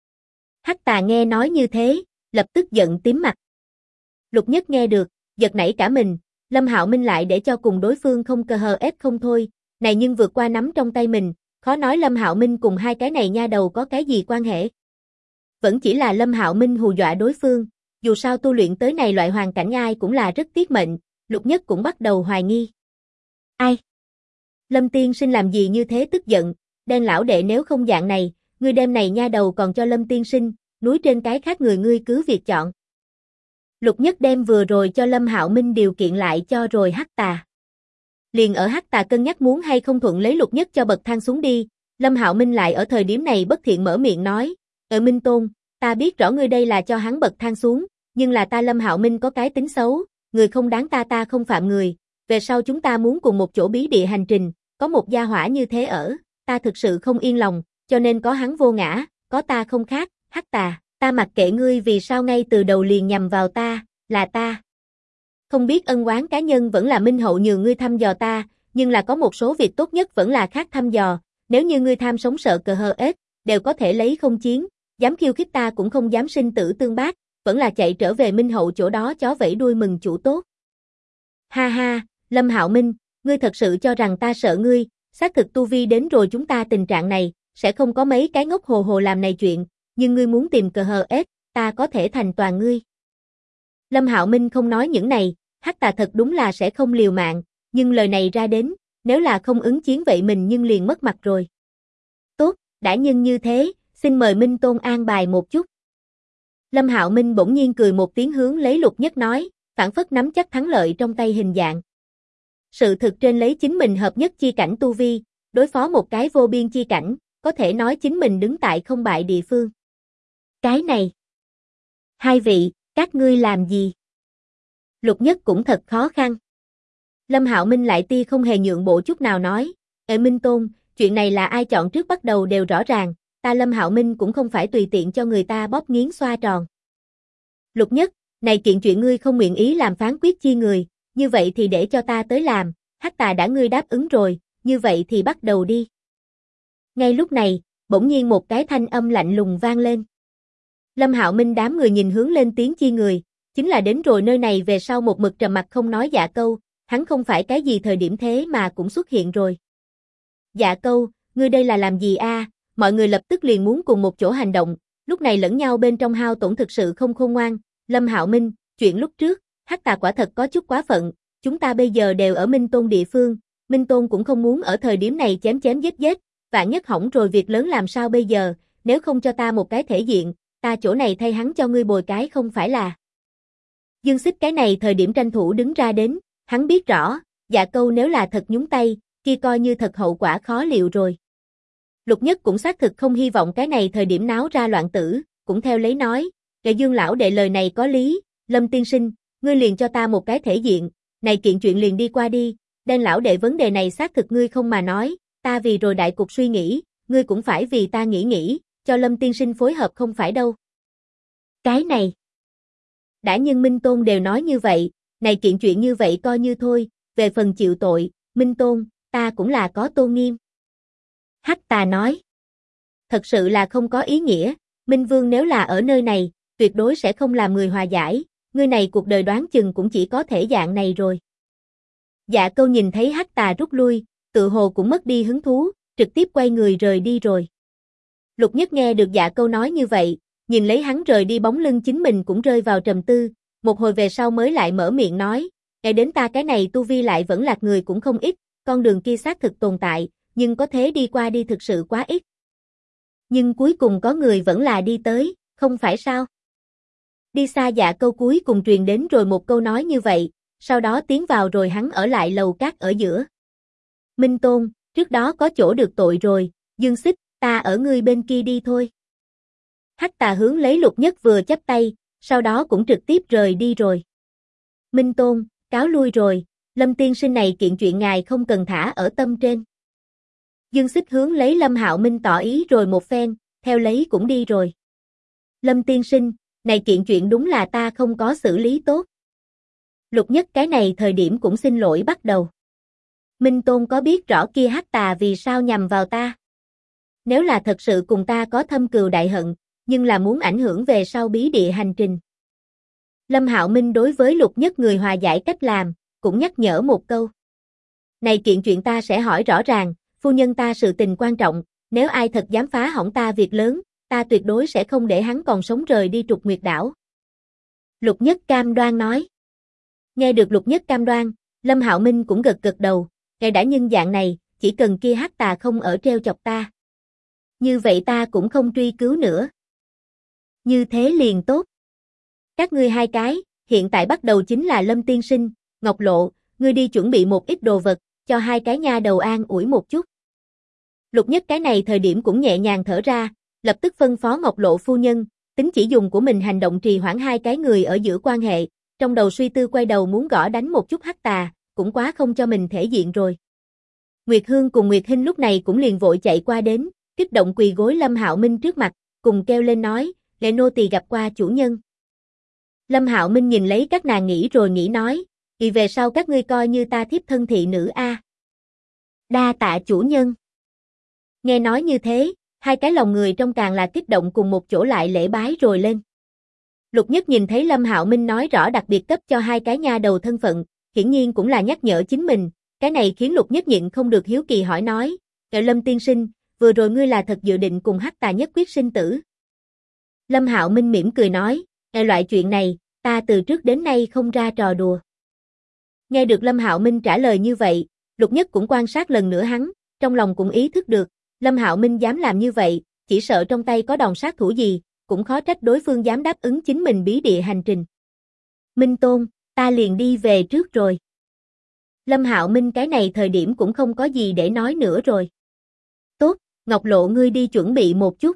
Hắc Tà nghe nói như thế, lập tức giận tím mặt. Lục Nhất nghe được, giật nảy cả mình, Lâm Hạo Minh lại để cho cùng đối phương không cơ hờ ép không thôi, này nhưng vượt qua nắm trong tay mình, khó nói Lâm Hạo Minh cùng hai cái này nha đầu có cái gì quan hệ. Vẫn chỉ là Lâm Hạo Minh hù dọa đối phương, dù sao tu luyện tới này loại hoàn cảnh ai cũng là rất tiếc mệnh, Lục Nhất cũng bắt đầu hoài nghi. Ai? Lâm tiên sinh làm gì như thế tức giận, đen lão đệ nếu không dạng này, ngươi đem này nha đầu còn cho Lâm tiên sinh, núi trên cái khác người ngươi cứ việc chọn. Lục Nhất đem vừa rồi cho Lâm Hạo Minh điều kiện lại cho rồi Hắc Tà. Liền ở Hắc Tà cân nhắc muốn hay không thuận lấy Lục Nhất cho bậc thang xuống đi, Lâm Hạo Minh lại ở thời điểm này bất thiện mở miệng nói, Minh Tôn, ta biết rõ ngươi đây là cho hắn bậc thang xuống, nhưng là ta Lâm Hạo Minh có cái tính xấu, người không đáng ta không phạm người, về sau chúng ta muốn cùng một chỗ bí địa hành trình, có một gia hỏa như thế ở, ta thực sự không yên lòng, cho nên có hắn vô ngã, có ta không khác, Hắc Tà, ta mặc kệ ngươi vì sao ngay từ đầu liền nhằm vào ta, là ta. Không biết ân oán cá nhân vẫn là Minh Hậu nhường ngươi thăm dò ta, nhưng là có một số việc tốt nhất vẫn là khác thăm dò, nếu như ngươi tham sống sợ cờ hờ ết, đều có thể lấy không chiến, dám khiêu khích ta cũng không dám sinh tử tương bác, vẫn là chạy trở về Minh Hậu chỗ đó chó vẫy đuôi mừng chủ tốt. Ha ha, Lâm Hạo Minh, ngươi thật sự cho rằng ta sợ ngươi, xác thực tu vi đến rồi chúng ta tình trạng này, sẽ không có mấy cái ngốc hồ hồ làm này chuyện, nhưng ngươi muốn tìm cờ hờ ết, ta có thể thành toàn ngươi. Lâm Hạo Minh không nói những này, Hắc Tà thật đúng là sẽ không liều mạng, nhưng lời này ra đến, nếu là không ứng chiến vậy mình nhưng liền mất mặt rồi. Tốt, đã nhân như thế, xin mời Minh Tôn an bài một chút. Lâm Hạo Minh bỗng nhiên cười một tiếng hướng lấy Lục Nhất nói, phản phất nắm chắc thắng lợi trong tay hình dạng. Sự thực trên lấy chính mình hợp nhất chi cảnh tu vi, đối phó một cái vô biên chi cảnh, có thể nói chính mình đứng tại không bại địa phương. Cái này. Hai vị, các ngươi làm gì? Lục Nhất cũng thật khó khăn. Lâm Hạo Minh lại ti không hề nhượng bộ chút nào nói, Minh Tôn, chuyện này là ai chọn trước bắt đầu đều rõ ràng, ta Lâm Hạo Minh cũng không phải tùy tiện cho người ta bóp nghiến xoa tròn. Lục Nhất, này kiện chuyện ngươi không nguyện ý làm phán quyết chi người, như vậy thì để cho ta tới làm, Hắc Tà đã ngươi đáp ứng rồi, như vậy thì bắt đầu đi. Ngay lúc này, bỗng nhiên một cái thanh âm lạnh lùng vang lên. Lâm Hạo Minh đám người nhìn hướng lên tiếng chi người, chính là đến rồi nơi này về sau một mực trầm mặc không nói Dạ Câu, hắn không phải cái gì thời điểm thế mà cũng xuất hiện rồi. Dạ Câu, ngươi đây là làm gì a? Mọi người lập tức liền muốn cùng một chỗ hành động, lúc này lẫn nhau bên trong hao tổn thực sự không khôn ngoan, Lâm Hạo Minh, chuyện lúc trước, Hắc Tà quả thật có chút quá phận, chúng ta bây giờ đều ở Minh Tôn địa phương, Minh Tôn cũng không muốn ở thời điểm này chém chém giết, vạn nhất hỏng rồi việc lớn làm sao bây giờ, nếu không cho ta một cái thể diện, ta chỗ này thay hắn cho ngươi bồi cái không phải là. Dương Xích cái này thời điểm tranh thủ đứng ra đến, hắn biết rõ, Dạ Câu nếu là thật nhúng tay, kia coi như thật hậu quả khó liệu rồi. Lục Nhất cũng xác thực không hy vọng cái này thời điểm náo ra loạn tử, cũng theo lấy nói, "Kệ Dương lão đệ lời này có lý, Lâm tiên sinh, ngươi liền cho ta một cái thể diện, này kiện chuyện liền đi qua đi, Đen lão đệ vấn đề này xác thực ngươi không mà nói, ta vì rồi đại cục suy nghĩ, ngươi cũng phải vì ta nghĩ, cho Lâm tiên sinh phối hợp không phải đâu." Cái này, đã nhưng Minh Tôn đều nói như vậy, này kiện chuyện như vậy coi như thôi, về phần chịu tội, Minh Tôn, ta cũng là có tôn nghiêm. Hắc Tà nói, thật sự là không có ý nghĩa, Minh Vương nếu là ở nơi này, tuyệt đối sẽ không làm người hòa giải, ngươi này cuộc đời đoán chừng cũng chỉ có thể dạng này rồi. Dạ Câu nhìn thấy Hắc Tà rút lui, tự hồ cũng mất đi hứng thú, trực tiếp quay người rời đi rồi. Lục Nhất nghe được Dạ Câu nói như vậy, nhìn lấy hắn rời đi bóng lưng chính mình cũng rơi vào trầm tư, một hồi về sau mới lại mở miệng nói, "Nghe đến ta cái này tu vi lại vẫn lạc người cũng không ít, con đường kia xác thực tồn tại, nhưng có thế đi qua đi thực sự quá ít. Nhưng cuối cùng có người vẫn là đi tới, không phải sao?" Đi xa Dạ Câu cuối cùng truyền đến rồi một câu nói như vậy, sau đó tiến vào rồi hắn ở lại lầu cát ở giữa. "Minh Tôn, trước đó có chỗ được tội rồi, Dương Xích, ta ở ngươi bên kia đi thôi." Hắc Tà hướng lấy Lục Nhất vừa chắp tay, sau đó cũng trực tiếp rời đi rồi. "Minh Tôn, cáo lui rồi, Lâm tiên sinh này kiện chuyện ngài không cần thả ở tâm trên." Dương Xích hướng lấy Lâm Hạo Minh tỏ ý rồi một phen, theo lấy cũng đi rồi. "Lâm tiên sinh, này kiện chuyện đúng là ta không có xử lý tốt." Lục Nhất cái này thời điểm cũng xin lỗi bắt đầu. "Minh Tôn có biết rõ kia Hắc Tà vì sao nhằm vào ta? Nếu là thật sự cùng ta có thâm cừu đại hận, nhưng là muốn ảnh hưởng về sau bí địa hành trình." Lâm Hạo Minh đối với Lục Nhất người hòa giải cách làm, cũng nhắc nhở một câu. "Này kiện chuyện ta sẽ hỏi rõ ràng, phu nhân ta sự tình quan trọng, nếu ai thật dám phá hỏng ta việc lớn, ta tuyệt đối sẽ không để hắn còn sống rời đi Trục Nguyệt đảo." Lục Nhất cam đoan nói. Nghe được Lục Nhất cam đoan, Lâm Hạo Minh cũng gật gật đầu, "Ngài đã nhân dạng này, chỉ cần kia Hắc Tà không ở treo chọc ta. Như vậy ta cũng không truy cứu nữa." "Như thế liền tốt. Các ngươi hai cái, hiện tại bắt đầu chính là Lâm tiên sinh, Ngọc Lộ, ngươi đi chuẩn bị một ít đồ vật, cho hai cái nha đầu an ủi một chút." Lục Nhất cái này thời điểm cũng nhẹ nhàng thở ra, lập tức phân phó Ngọc Lộ phu nhân, tính chỉ dùng của mình hành động trì hoãn hai cái người ở giữa quan hệ, trong đầu suy tư quay đầu muốn gõ đánh một chút Hắc Tà, cũng quá không cho mình thể diện rồi. Nguyệt Hương cùng Nguyệt Hinh lúc này cũng liền vội chạy qua đến, kích động quỳ gối Lâm Hạo Minh trước mặt, cùng kêu lên nói, "Lệ nô tỳ gặp qua chủ nhân." Lâm Hạo Minh nhìn lấy các nàng nghĩ rồi nghĩ nói, "Vì về sau các ngươi coi như ta thiếp thân thị nữ a." "Đa tạ chủ nhân." Nghe nói như thế, hai cái lòng người trong càng là kích động cùng một chỗ lại lễ bái rồi lên. Lục Nhất nhìn thấy Lâm Hạo Minh nói rõ đặc biệt cấp cho hai cái nha đầu thân phận, hiển nhiên cũng là nhắc nhở chính mình, cái này khiến Lục Nhất nhịn không được hiếu kỳ hỏi nói, Lâm tiên sinh, vừa rồi ngươi là thật dự định cùng Hắc Tà nhất quyết sinh tử?" Lâm Hạo Minh mỉm cười nói, Loại chuyện này, ta từ trước đến nay không ra trò đùa." Nghe được Lâm Hạo Minh trả lời như vậy, Lục Nhất cũng quan sát lần nữa hắn, trong lòng cũng ý thức được, Lâm Hạo Minh dám làm như vậy, chỉ sợ trong tay có đòn sát thủ gì, cũng khó trách đối phương dám đáp ứng chính mình bí địa hành trình. "Minh Tôn, ta liền đi về trước rồi." Lâm Hạo Minh cái này thời điểm cũng không có gì để nói nữa rồi. "Tốt, Ngọc Lộ ngươi đi chuẩn bị một chút."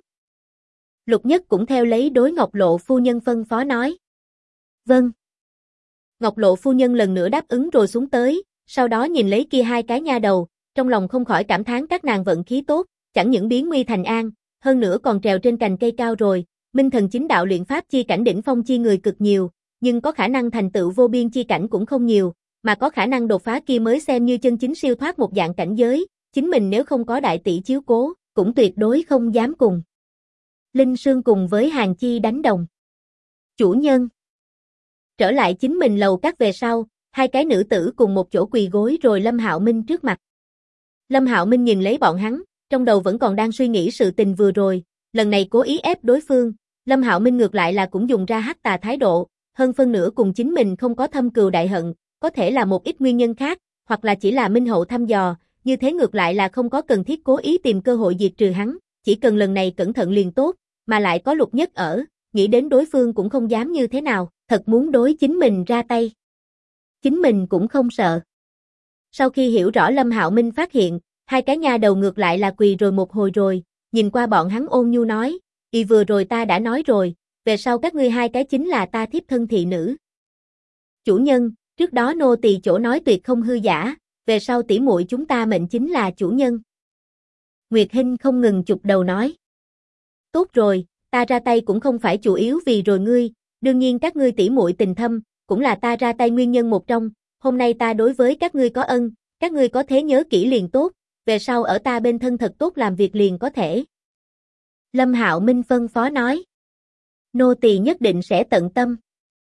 Lục Nhất cũng theo lấy đối Ngọc Lộ phu nhân phân phó nói. "Vâng." Ngọc Lộ phu nhân lần nữa đáp ứng rồi xuống tới, sau đó nhìn lấy kia hai cái nha đầu, trong lòng không khỏi cảm thán các nàng vận khí tốt, chẳng những biến nguy thành an, hơn nữa còn trèo trên cành cây cao rồi, minh thần chính đạo luyện pháp chi cảnh đỉnh phong chi người cực nhiều, nhưng có khả năng thành tựu vô biên chi cảnh cũng không nhiều, mà có khả năng đột phá kia mới xem như chân chính siêu thoát một dạng cảnh giới, chính mình nếu không có đại tỷ chiếu cố, cũng tuyệt đối không dám cùng Linh Sương cùng với Hàng Chi đánh đồng. "Chủ nhân." Trở lại chính mình lầu các về sau, hai cái nữ tử cùng một chỗ quỳ gối rồi Lâm Hạo Minh trước mặt. Lâm Hạo Minh nhìn lấy bọn hắn, trong đầu vẫn còn đang suy nghĩ sự tình vừa rồi, lần này cố ý ép đối phương, Lâm Hạo Minh ngược lại là cũng dùng ra Hắc Tà thái độ, hơn phân nửa cùng chính mình không có thâm cừu đại hận, có thể là một ít nguyên nhân khác, hoặc là chỉ là minh hậu thăm dò, như thế ngược lại là không có cần thiết cố ý tìm cơ hội diệt trừ hắn, chỉ cần lần này cẩn thận liền tốt, mà lại có Lục Nhất ở, nghĩ đến đối phương cũng không dám như thế nào, thật muốn đối chính mình ra tay. Chính mình cũng không sợ. Sau khi hiểu rõ Lâm Hạo Minh phát hiện, Hai cái nha đầu ngược lại là quỳ rồi một hồi rồi, nhìn qua bọn hắn ôn nhu nói, vừa rồi ta đã nói rồi, về sau các ngươi hai cái chính là ta thiếp thân thị nữ. Chủ nhân, trước đó nô tỳ chỗ nói tuyệt không hư giả, về sau tỷ muội chúng ta mệnh chính là chủ nhân. Nguyệt Hinh không ngừng chụp đầu nói. Tốt rồi, ta ra tay cũng không phải chủ yếu vì rồi ngươi, đương nhiên các ngươi tỷ muội tình thâm, cũng là ta ra tay nguyên nhân một trong, hôm nay ta đối với các ngươi có ân, các ngươi có thế nhớ kỹ liền tốt, về sau ở ta bên thân thật tốt làm việc liền có thể. Lâm Hạo Minh phân phó nói. Nô tỳ nhất định sẽ tận tâm.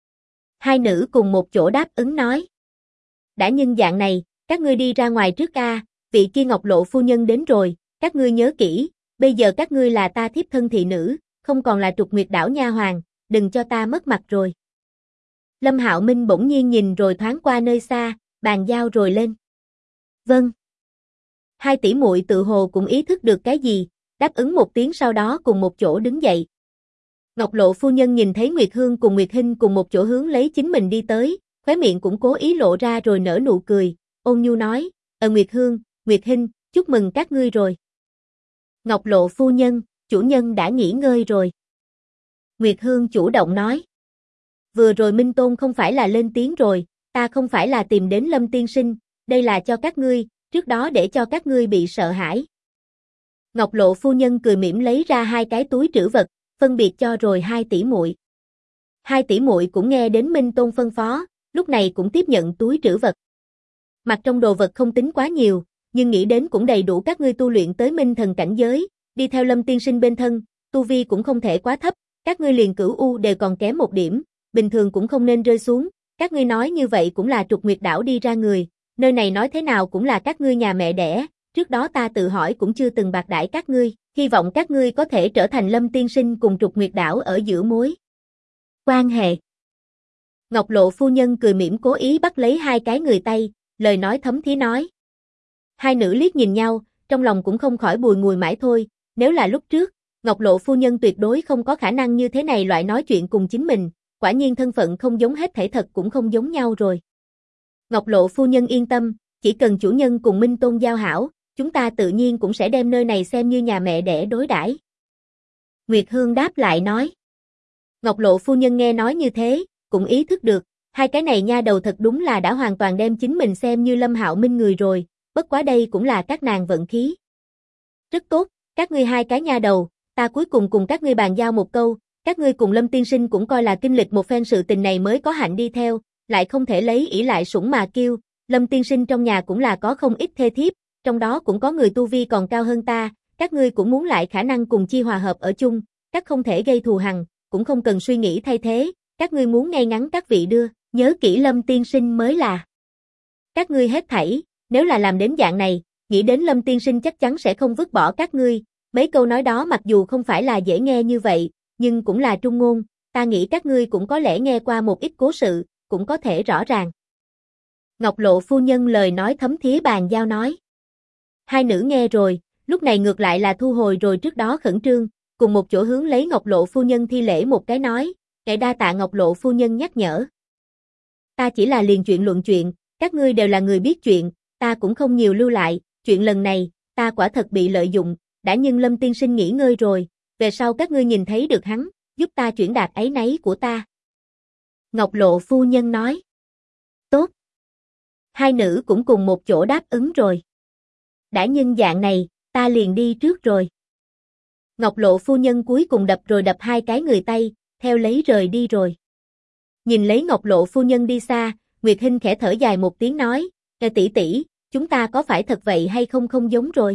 Hai nữ cùng một chỗ đáp ứng nói. Đã nhân dạng này, các ngươi đi ra ngoài trước a, vị kia Ngọc Lộ phu nhân đến rồi, các ngươi nhớ kỹ, bây giờ các ngươi là ta thiếp thân thị nữ, không còn là Trục Nguyệt đảo nha hoàn, đừng cho ta mất mặt rồi. Lâm Hạo Minh bỗng nhiên nhìn rồi thoáng qua nơi xa, bàn giao rồi lên. Vâng. Hai tỷ muội tự hồ cũng ý thức được cái gì, đáp ứng một tiếng sau đó cùng một chỗ đứng dậy. Ngọc Lộ phu nhân nhìn thấy Nguyệt Hương cùng Nguyệt Hinh cùng một chỗ hướng lấy chính mình đi tới, khóe miệng cũng cố ý lộ ra rồi nở nụ cười, ôn nhu nói, Nguyệt Hương, Nguyệt Hinh, chúc mừng các ngươi rồi. Ngọc Lộ phu nhân, chủ nhân đã nghỉ ngơi rồi. Nguyệt Hương chủ động nói. Vừa rồi Minh Tôn không phải là lên tiếng rồi, ta không phải là tìm đến Lâm tiên sinh, đây là cho các ngươi, trước đó để cho các ngươi bị sợ hãi. Ngọc Lộ phu nhân cười mỉm lấy ra hai cái túi trữ vật, phân biệt cho rồi hai tỷ muội. Hai tỷ muội cũng nghe đến Minh Tôn phân phó, lúc này cũng tiếp nhận túi trữ vật. Mặt trong đồ vật không tính quá nhiều, nhưng nghĩ đến cũng đầy đủ các ngươi tu luyện tới minh thần cảnh giới, đi theo Lâm tiên sinh bên thân, tu vi cũng không thể quá thấp, các ngươi liền cửu u đều còn kém một điểm, bình thường cũng không nên rơi xuống, các ngươi nói như vậy cũng là Trục Nguyệt đảo đi ra người, nơi này nói thế nào cũng là các ngươi nhà mẹ đẻ, trước đó ta tự hỏi cũng chưa từng bạc đãi các ngươi, hy vọng các ngươi có thể trở thành Lâm tiên sinh cùng Trục Nguyệt đảo ở giữa mối quan hệ. Ngọc Lộ phu nhân cười mỉm cố ý bắt lấy hai cái người tay, lời nói thấm thía nói. Hai nữ liếc nhìn nhau, trong lòng cũng không khỏi bùi ngùi mãi thôi, nếu là lúc trước, Ngọc Lộ phu nhân tuyệt đối không có khả năng như thế này loại nói chuyện cùng chính mình, quả nhiên thân phận không giống hết thảy thật cũng không giống nhau rồi. Ngọc Lộ phu nhân yên tâm, chỉ cần chủ nhân cùng Minh Tôn giao hảo, chúng ta tự nhiên cũng sẽ đem nơi này xem như nhà mẹ đẻ đối đãi. Nguyệt Hương đáp lại nói. Ngọc Lộ phu nhân nghe nói như thế, cũng ý thức được, hai cái này nha đầu thật đúng là đã hoàn toàn đem chính mình xem như Lâm Hạo Minh người rồi, bất quá đây cũng là các nàng vận khí. Rất tốt, các ngươi hai cái nha đầu, ta cuối cùng cùng các ngươi bàn giao một câu, các ngươi cùng Lâm tiên sinh cũng coi là kinh lịch một phen sự tình này mới có hạnh đi theo, lại không thể lấy ỷ lại sủng mà kiêu, Lâm tiên sinh trong nhà cũng là có không ít thê thiếp, trong đó cũng có người tu vi còn cao hơn ta, các ngươi cũng muốn lại khả năng cùng chi hòa hợp ở chung, các không thể gây thù hằn, cũng không cần suy nghĩ thay thế, các ngươi muốn ngay ngắn các vị đưa, nhớ kỹ Lâm tiên sinh mới là. Các ngươi hết thảy, nếu là làm đến dạng này, nghĩ đến Lâm tiên sinh chắc chắn sẽ không vứt bỏ các ngươi, mấy câu nói đó mặc dù không phải là dễ nghe như vậy, nhưng cũng là trung ngôn, ta nghĩ các ngươi cũng có lẽ nghe qua một ít cố sự, cũng có thể rõ ràng. Ngọc Lộ phu nhân lời nói thấm thía bàn giao nói. Hai nữ nghe rồi, lúc này ngược lại là thu hồi rồi trước đó khẩn trương, cùng một chỗ hướng lấy Ngọc Lộ phu nhân thi lễ một cái nói, ngài đa tạ Ngọc Lộ phu nhân nhắc nhở. Ta chỉ là liền chuyện luận chuyện, các ngươi đều là người biết chuyện, ta cũng không nhiều lưu lại, chuyện lần này, ta quả thật bị lợi dụng, đã nhưng Lâm tiên sinh nghỉ ngơi rồi, về sau các ngươi nhìn thấy được hắn, giúp ta chuyển đạt áy náy của ta. Ngọc Lộ phu nhân nói. Tốt. Hai nữ cũng cùng một chỗ đáp ứng rồi. Đã nhân dạng này, ta liền đi trước rồi. Ngọc Lộ phu nhân cuối cùng đập hai cái người tay, theo lấy rời đi rồi. Nhìn lấy Ngọc Lộ phu nhân đi xa, Nguyệt Hinh khẽ thở dài một tiếng nói, tỷ tỷ, chúng ta có phải thật vậy hay không không giống rồi?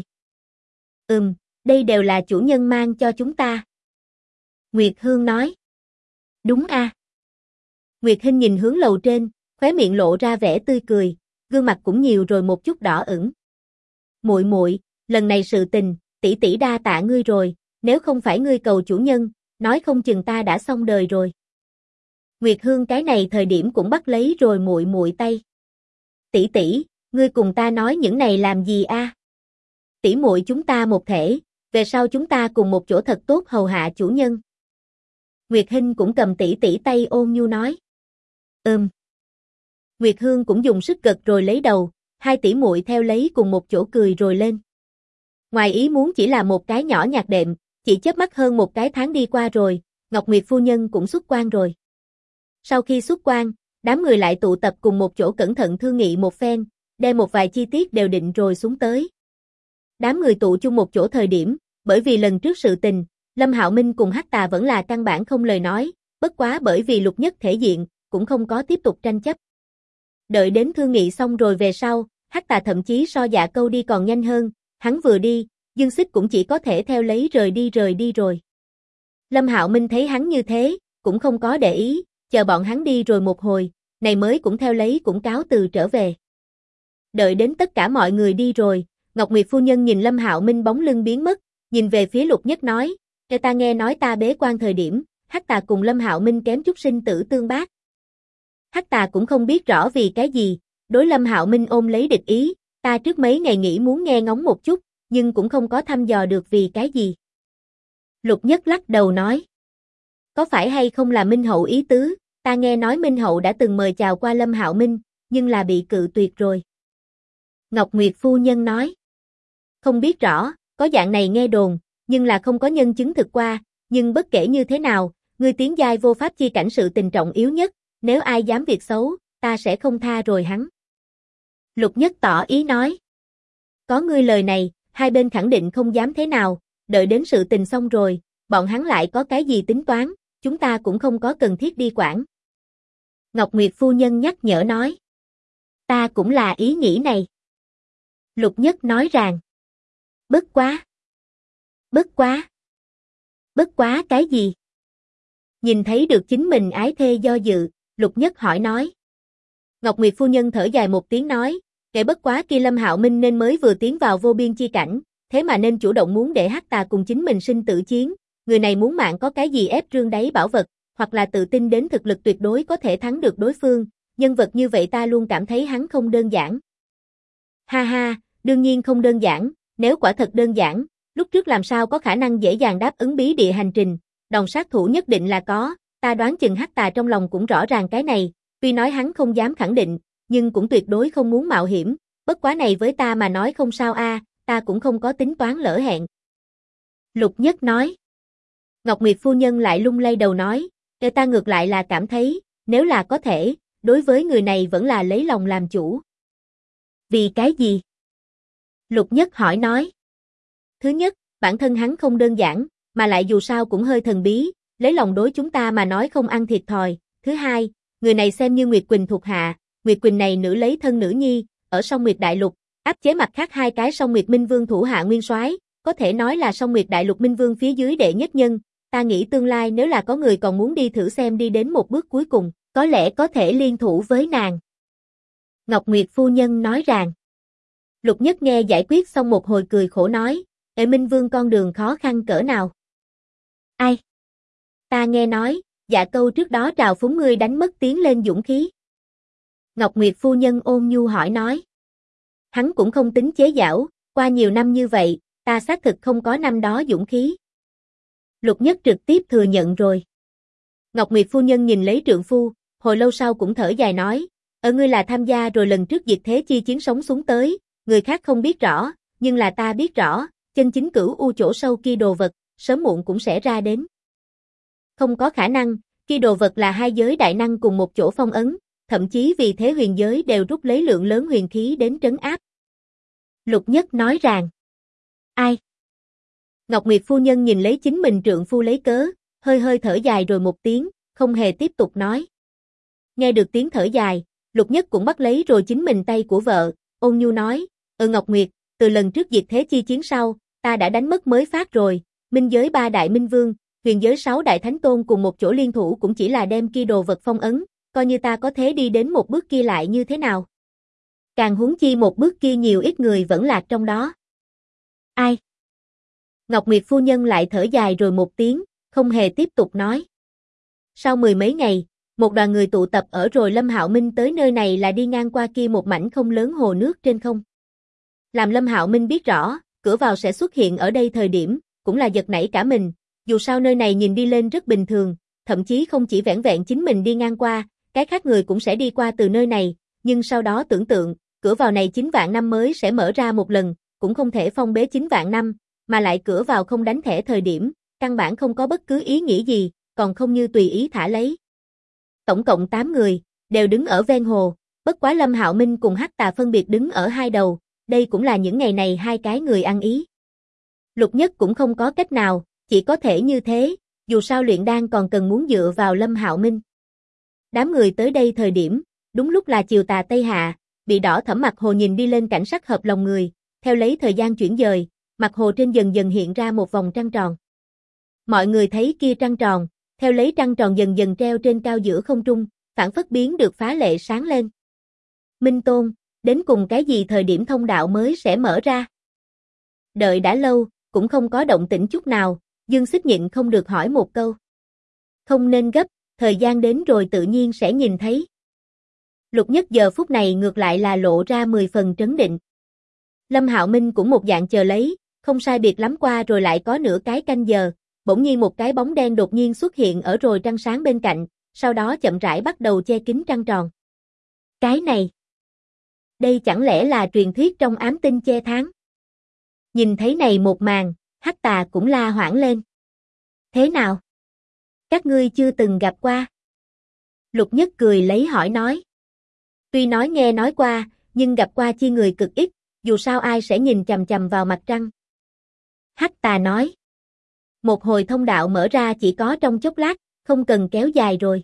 Đây đều là chủ nhân mang cho chúng ta. Nguyệt Hương nói. Đúng a. Nguyệt Hinh nhìn hướng lầu trên, khóe miệng lộ ra vẻ tươi cười, gương mặt cũng nhiều rồi một chút đỏ ửng. Muội muội, lần này sự tình, tỷ tỷ đa tạ ngươi rồi, nếu không phải ngươi cầu chủ nhân, nói không chừng ta đã xong đời rồi. Nguyệt Hương cái này thời điểm cũng bắt lấy rồi muội muội tay. Tỷ tỷ, ngươi cùng ta nói những này làm gì a? Tỷ muội chúng ta một thể, về sau chúng ta cùng một chỗ thật tốt hầu hạ chủ nhân. Nguyệt Hinh cũng cầm tỷ tỷ tay ôn nhu nói. Nguyệt Hương cũng dùng sức gật rồi lấy đầu, hai tỷ muội theo lấy cùng một chỗ cười rồi lên. Ngoài ý muốn chỉ là một cái nhỏ nhạc đệm, chỉ chớp mắt hơn một cái tháng đi qua rồi, Ngọc Nguyệt phu nhân cũng xuất quan rồi. Sau khi xuất quan, đám người lại tụ tập cùng một chỗ cẩn thận thương nghị một phen, đem một vài chi tiết đều định rồi xuống tới. Đám người tụ chung một chỗ thời điểm, bởi vì lần trước sự tình, Lâm Hạo Minh cùng Hắc Tà vẫn là căn bản không lời nói, bất quá bởi vì Lục Nhất thể diện, cũng không có tiếp tục tranh chấp. Đợi đến thương nghị xong rồi về sau, Hắc Tà thậm chí so Dạ Câu đi còn nhanh hơn, hắn vừa đi, Dương Xích cũng chỉ có thể theo lấy rời đi rồi. Lâm Hạo Minh thấy hắn như thế, cũng không có để ý, chờ bọn hắn đi rồi một hồi, này mới cũng theo lấy cũng cáo từ trở về. Đợi đến tất cả mọi người đi rồi, Ngọc Nguyệt phu nhân nhìn Lâm Hạo Minh bóng lưng biến mất, nhìn về phía Lục Nhất nói, ta nghe nói ta bế quan thời điểm, Hắc Tà cùng Lâm Hạo Minh kém chút sinh tử tương bác. Hắc Tà cũng không biết rõ vì cái gì, đối Lâm Hạo Minh ôm lấy địch ý, ta trước mấy ngày nghĩ muốn nghe ngóng một chút, nhưng cũng không có thăm dò được vì cái gì. Lục Nhất lắc đầu nói, có phải hay không là Minh Hậu ý tứ, ta nghe nói Minh Hậu đã từng mời chào qua Lâm Hạo Minh, nhưng là bị cự tuyệt rồi. Ngọc Nguyệt phu nhân nói, không biết rõ, có dạng này nghe đồn, nhưng là không có nhân chứng thực qua, nhưng bất kể như thế nào, ngươi tiến giai vô pháp chi cảnh sự tình trọng yếu nhất, nếu ai dám việc xấu, ta sẽ không tha rồi hắn. Lục Nhất tỏ ý nói, có ngươi lời này, hai bên khẳng định không dám thế nào, đợi đến sự tình xong rồi, bọn hắn lại có cái gì tính toán, chúng ta cũng không có cần thiết đi quản. Ngọc Nguyệt phu nhân nhắc nhở nói, ta cũng là ý nghĩ này. Lục Nhất nói rằng, bất quá cái gì? Nhìn thấy được chính mình ái thê do dự, Lục Nhất hỏi nói. Ngọc Nguyệt phu nhân thở dài một tiếng nói, kể bất quá kia Lâm Hạo Minh nên mới vừa tiến vào vô biên chi cảnh, thế mà nên chủ động muốn để Hắc Tà cùng chính mình sinh tử chiến, người này muốn mạng có cái gì ép trương đáy bảo vật, hoặc là tự tin đến thực lực tuyệt đối có thể thắng được đối phương, nhân vật như vậy ta luôn cảm thấy hắn không đơn giản. Ha ha, đương nhiên không đơn giản, nếu quả thật đơn giản, lúc trước làm sao có khả năng dễ dàng đáp ứng bí địa hành trình, đòn sát thủ nhất định là có, ta đoán chừng Hắc Tà trong lòng cũng rõ ràng cái này, tuy nói hắn không dám khẳng định, nhưng cũng tuyệt đối không muốn mạo hiểm, bất quá này với ta mà nói không sao a, ta cũng không có tính toán lỡ hẹn. Lục Nhất nói. Ngọc Nguyệt phu nhân lại lung lay đầu nói, ta ngược lại là cảm thấy, nếu là có thể, đối với người này vẫn là lấy lòng làm chủ. Vì cái gì? Lục Nhất hỏi nói. Thứ nhất, bản thân hắn không đơn giản, mà lại dù sao cũng hơi thần bí, lấy lòng đối chúng ta mà nói không ăn thiệt thòi. Thứ hai, người này xem như Nguyệt Quỳnh thuộc hạ, Nguyệt Quỳnh này nữ lấy thân nữ nhi, ở Song Nguyệt Đại Lục, áp chế mặt khác hai cái Song Nguyệt Minh Vương thủ hạ nguyên soái, có thể nói là Song Nguyệt Đại Lục Minh Vương phía dưới đệ nhất nhân, ta nghĩ tương lai nếu là có người còn muốn đi thử xem đi đến một bước cuối cùng, có lẽ có thể liên thủ với nàng. Ngọc Nguyệt phu nhân nói rằng. Lục Nhất nghe giải quyết xong một hồi cười khổ nói, Minh Vương con đường khó khăn cỡ nào? Ai? Ta nghe nói, Dạ Câu trước đó trào phúng ngươi đánh mất tiến lên dũng khí. Ngọc Nguyệt phu nhân ôn nhu hỏi nói. Hắn cũng không tính chế giễu, qua nhiều năm như vậy, ta xác thực không có năm đó dũng khí. Lục Nhất trực tiếp thừa nhận rồi. Ngọc Nguyệt phu nhân nhìn lấy trượng phu, hồi lâu sau cũng thở dài nói, ở ngươi là tham gia rồi lần trước diệt thế chi chiến sống xuống tới, người khác không biết rõ, nhưng là ta biết rõ, chân chính cửu u chỗ sâu kia đồ vật, sớm muộn cũng sẽ ra đến. Không có khả năng, kia đồ vật là hai giới đại năng cùng một chỗ phong ấn, thậm chí vì thế huyền giới đều rút lấy lượng lớn huyền khí đến trấn áp. Lục Nhất nói rằng, ai? Ngọc Nguyệt phu nhân nhìn lấy chính mình trượng phu lấy cớ, hơi hơi thở dài rồi một tiếng, không hề tiếp tục nói. Nghe được tiếng thở dài, Lục Nhất cũng bắt lấy rồi chính mình tay của vợ, ôn nhu nói, Ngọc Nguyệt, từ lần trước diệt thế chi chiến sau, ta đã đánh mất mới phát rồi, minh giới 3 đại minh vương, huyền giới 6 đại thánh tôn cùng một chỗ liên thủ cũng chỉ là đem kia đồ vật phong ấn, coi như ta có thế đi đến một bước kia lại như thế nào. Càng huống chi một bước kia nhiều ít người vẫn lạc trong đó. Ai? Ngọc Nguyệt phu nhân lại thở dài rồi một tiếng, không hề tiếp tục nói. Sau mười mấy ngày, một đoàn người tụ tập ở rồi Lâm Hạo Minh tới nơi này là đi ngang qua kia một mảnh không lớn hồ nước trên không. Làm Lâm Hạo Minh biết rõ, cửa vào sẽ xuất hiện ở đây thời điểm, cũng là giật nảy cả mình, dù sao nơi này nhìn đi lên rất bình thường, thậm chí không chỉ vẻn vẹn chính mình đi ngang qua, cái khác người cũng sẽ đi qua từ nơi này, nhưng sau đó tưởng tượng, cửa vào này 9 vạn năm mới sẽ mở ra một lần, cũng không thể phong bế 9 vạn năm, mà lại cửa vào không đánh thẻ thời điểm, căn bản không có bất cứ ý nghĩa gì, còn không như tùy ý thả lấy. Tổng cộng 8 người, đều đứng ở ven hồ, bất quá Lâm Hạo Minh cùng Hắc Tà phân biệt đứng ở hai đầu, đây cũng là những ngày này hai cái người ăn ý. Lục Nhất cũng không có cách nào, chỉ có thể như thế, dù sao luyện đan còn cần muốn dựa vào Lâm Hạo Minh. Đám người tới đây thời điểm, đúng lúc là chiều tà Tây Hạ, bị đỏ thẫm mặt hồ nhìn đi lên cảnh sắc hợp lòng người, theo lấy thời gian chuyển dời, mặt hồ trên dần dần hiện ra một vòng trăng tròn. Mọi người thấy kia trăng tròn, theo lấy trăng tròn dần dần treo trên cao giữa không trung, phản phất biến được phá lệ sáng lên. Minh Tôn, đến cùng cái gì thời điểm thông đạo mới sẽ mở ra? Đợi đã lâu, cũng không có động tĩnh chút nào, Dương Xích nhịn không được hỏi một câu. Không nên gấp, thời gian đến rồi tự nhiên sẽ nhìn thấy. Lục Nhất giờ phút này ngược lại là lộ ra 10 phần trấn định. Lâm Hạo Minh cũng một dạng chờ lấy, không sai biệt lắm qua rồi lại có nửa cái canh giờ, bỗng nhiên một cái bóng đen đột nhiên xuất hiện ở rồi trăng sáng bên cạnh, sau đó chậm rãi bắt đầu che kín trăng tròn. Cái này, đây chẳng lẽ là truyền thuyết trong ám tinh che tháng? Nhìn thấy này một màn, Hắc Tà cũng la hoảng lên. Thế nào? Các ngươi chưa từng gặp qua? Lục Nhất cười lấy hỏi nói. Tuy nói nghe nói qua, nhưng gặp qua chi người cực ít, dù sao ai sẽ nhìn chằm chằm vào mặt trăng. Hắc Tà nói. Một hồi thông đạo mở ra chỉ có trong chốc lát, không cần kéo dài rồi.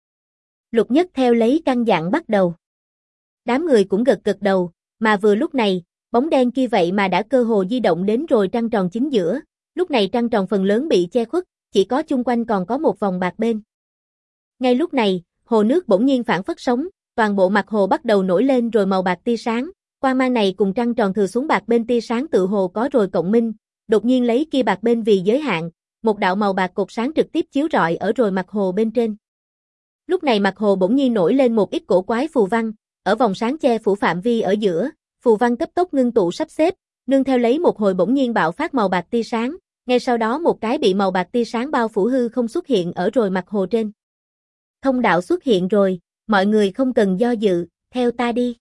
Lục Nhất theo lấy căn dặn bắt đầu. Đám người cũng gật gật đầu, mà vừa lúc này, bóng đen kia vậy mà đã cơ hồ di động đến rồi trăng tròn chính giữa, lúc này trăng tròn phần lớn bị che khuất, chỉ có chung quanh còn có một vòng bạc bên. Ngay lúc này, hồ nước bỗng nhiên phản phất sống, toàn bộ mặt hồ bắt đầu nổi lên rồi màu bạc tia sáng, quang mang này cùng trăng tròn thừa xuống bạc bên tia sáng tự hồ có rồi cộng minh, đột nhiên lấy kia bạc bên vì giới hạn, một đạo màu bạc cột sáng trực tiếp chiếu rọi ở rồi mặt hồ bên trên. Lúc này mặt hồ bỗng nhiên nổi lên một ít cổ quái phù văn, ở vòng sáng che phủ phạm vi ở giữa, phù văn cấp tốc ngưng tụ sắp xếp, nương theo lấy một hồi bỗng nhiên bạo phát màu bạc tia sáng, ngay sau đó một cái bị màu bạc tia sáng bao phủ hư không xuất hiện ở rồi mặt hồ trên. Thông đạo xuất hiện rồi, mọi người không cần do dự, theo ta đi.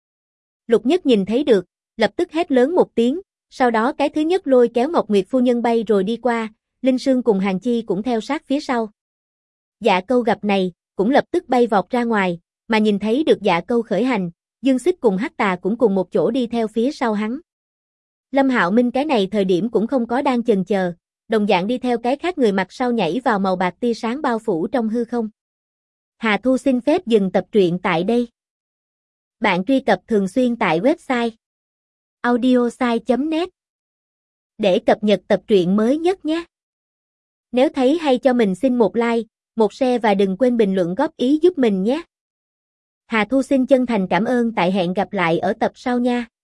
Lục Nhất nhìn thấy được, lập tức hét lớn một tiếng, sau đó cái thứ nhất lôi kéo Ngọc Nguyệt phu nhân bay rồi đi qua, Linh Sương cùng Hàn Chi cũng theo sát phía sau. Dạ Câu gặp này, cũng lập tức bay vọt ra ngoài, mà nhìn thấy được Dạ Câu khởi hành, Dương Xích cùng Hắc Tà cũng cùng một chỗ đi theo phía sau hắn. Lâm Hạo Minh cái này thời điểm cũng không có đang chần chờ, đồng dạng đi theo cái khác người mặt sau nhảy vào màu bạc tia sáng bao phủ trong hư không. Hà Thu xin phép dừng tập truyện tại đây. Bạn truy cập thường xuyên tại website audiosai.net để cập nhật tập truyện mới nhất nhé. Nếu thấy hay cho mình xin một like, một share và đừng quên bình luận góp ý giúp mình nhé. Hà Thu xin chân thành cảm ơn, tại hẹn gặp lại ở tập sau nha.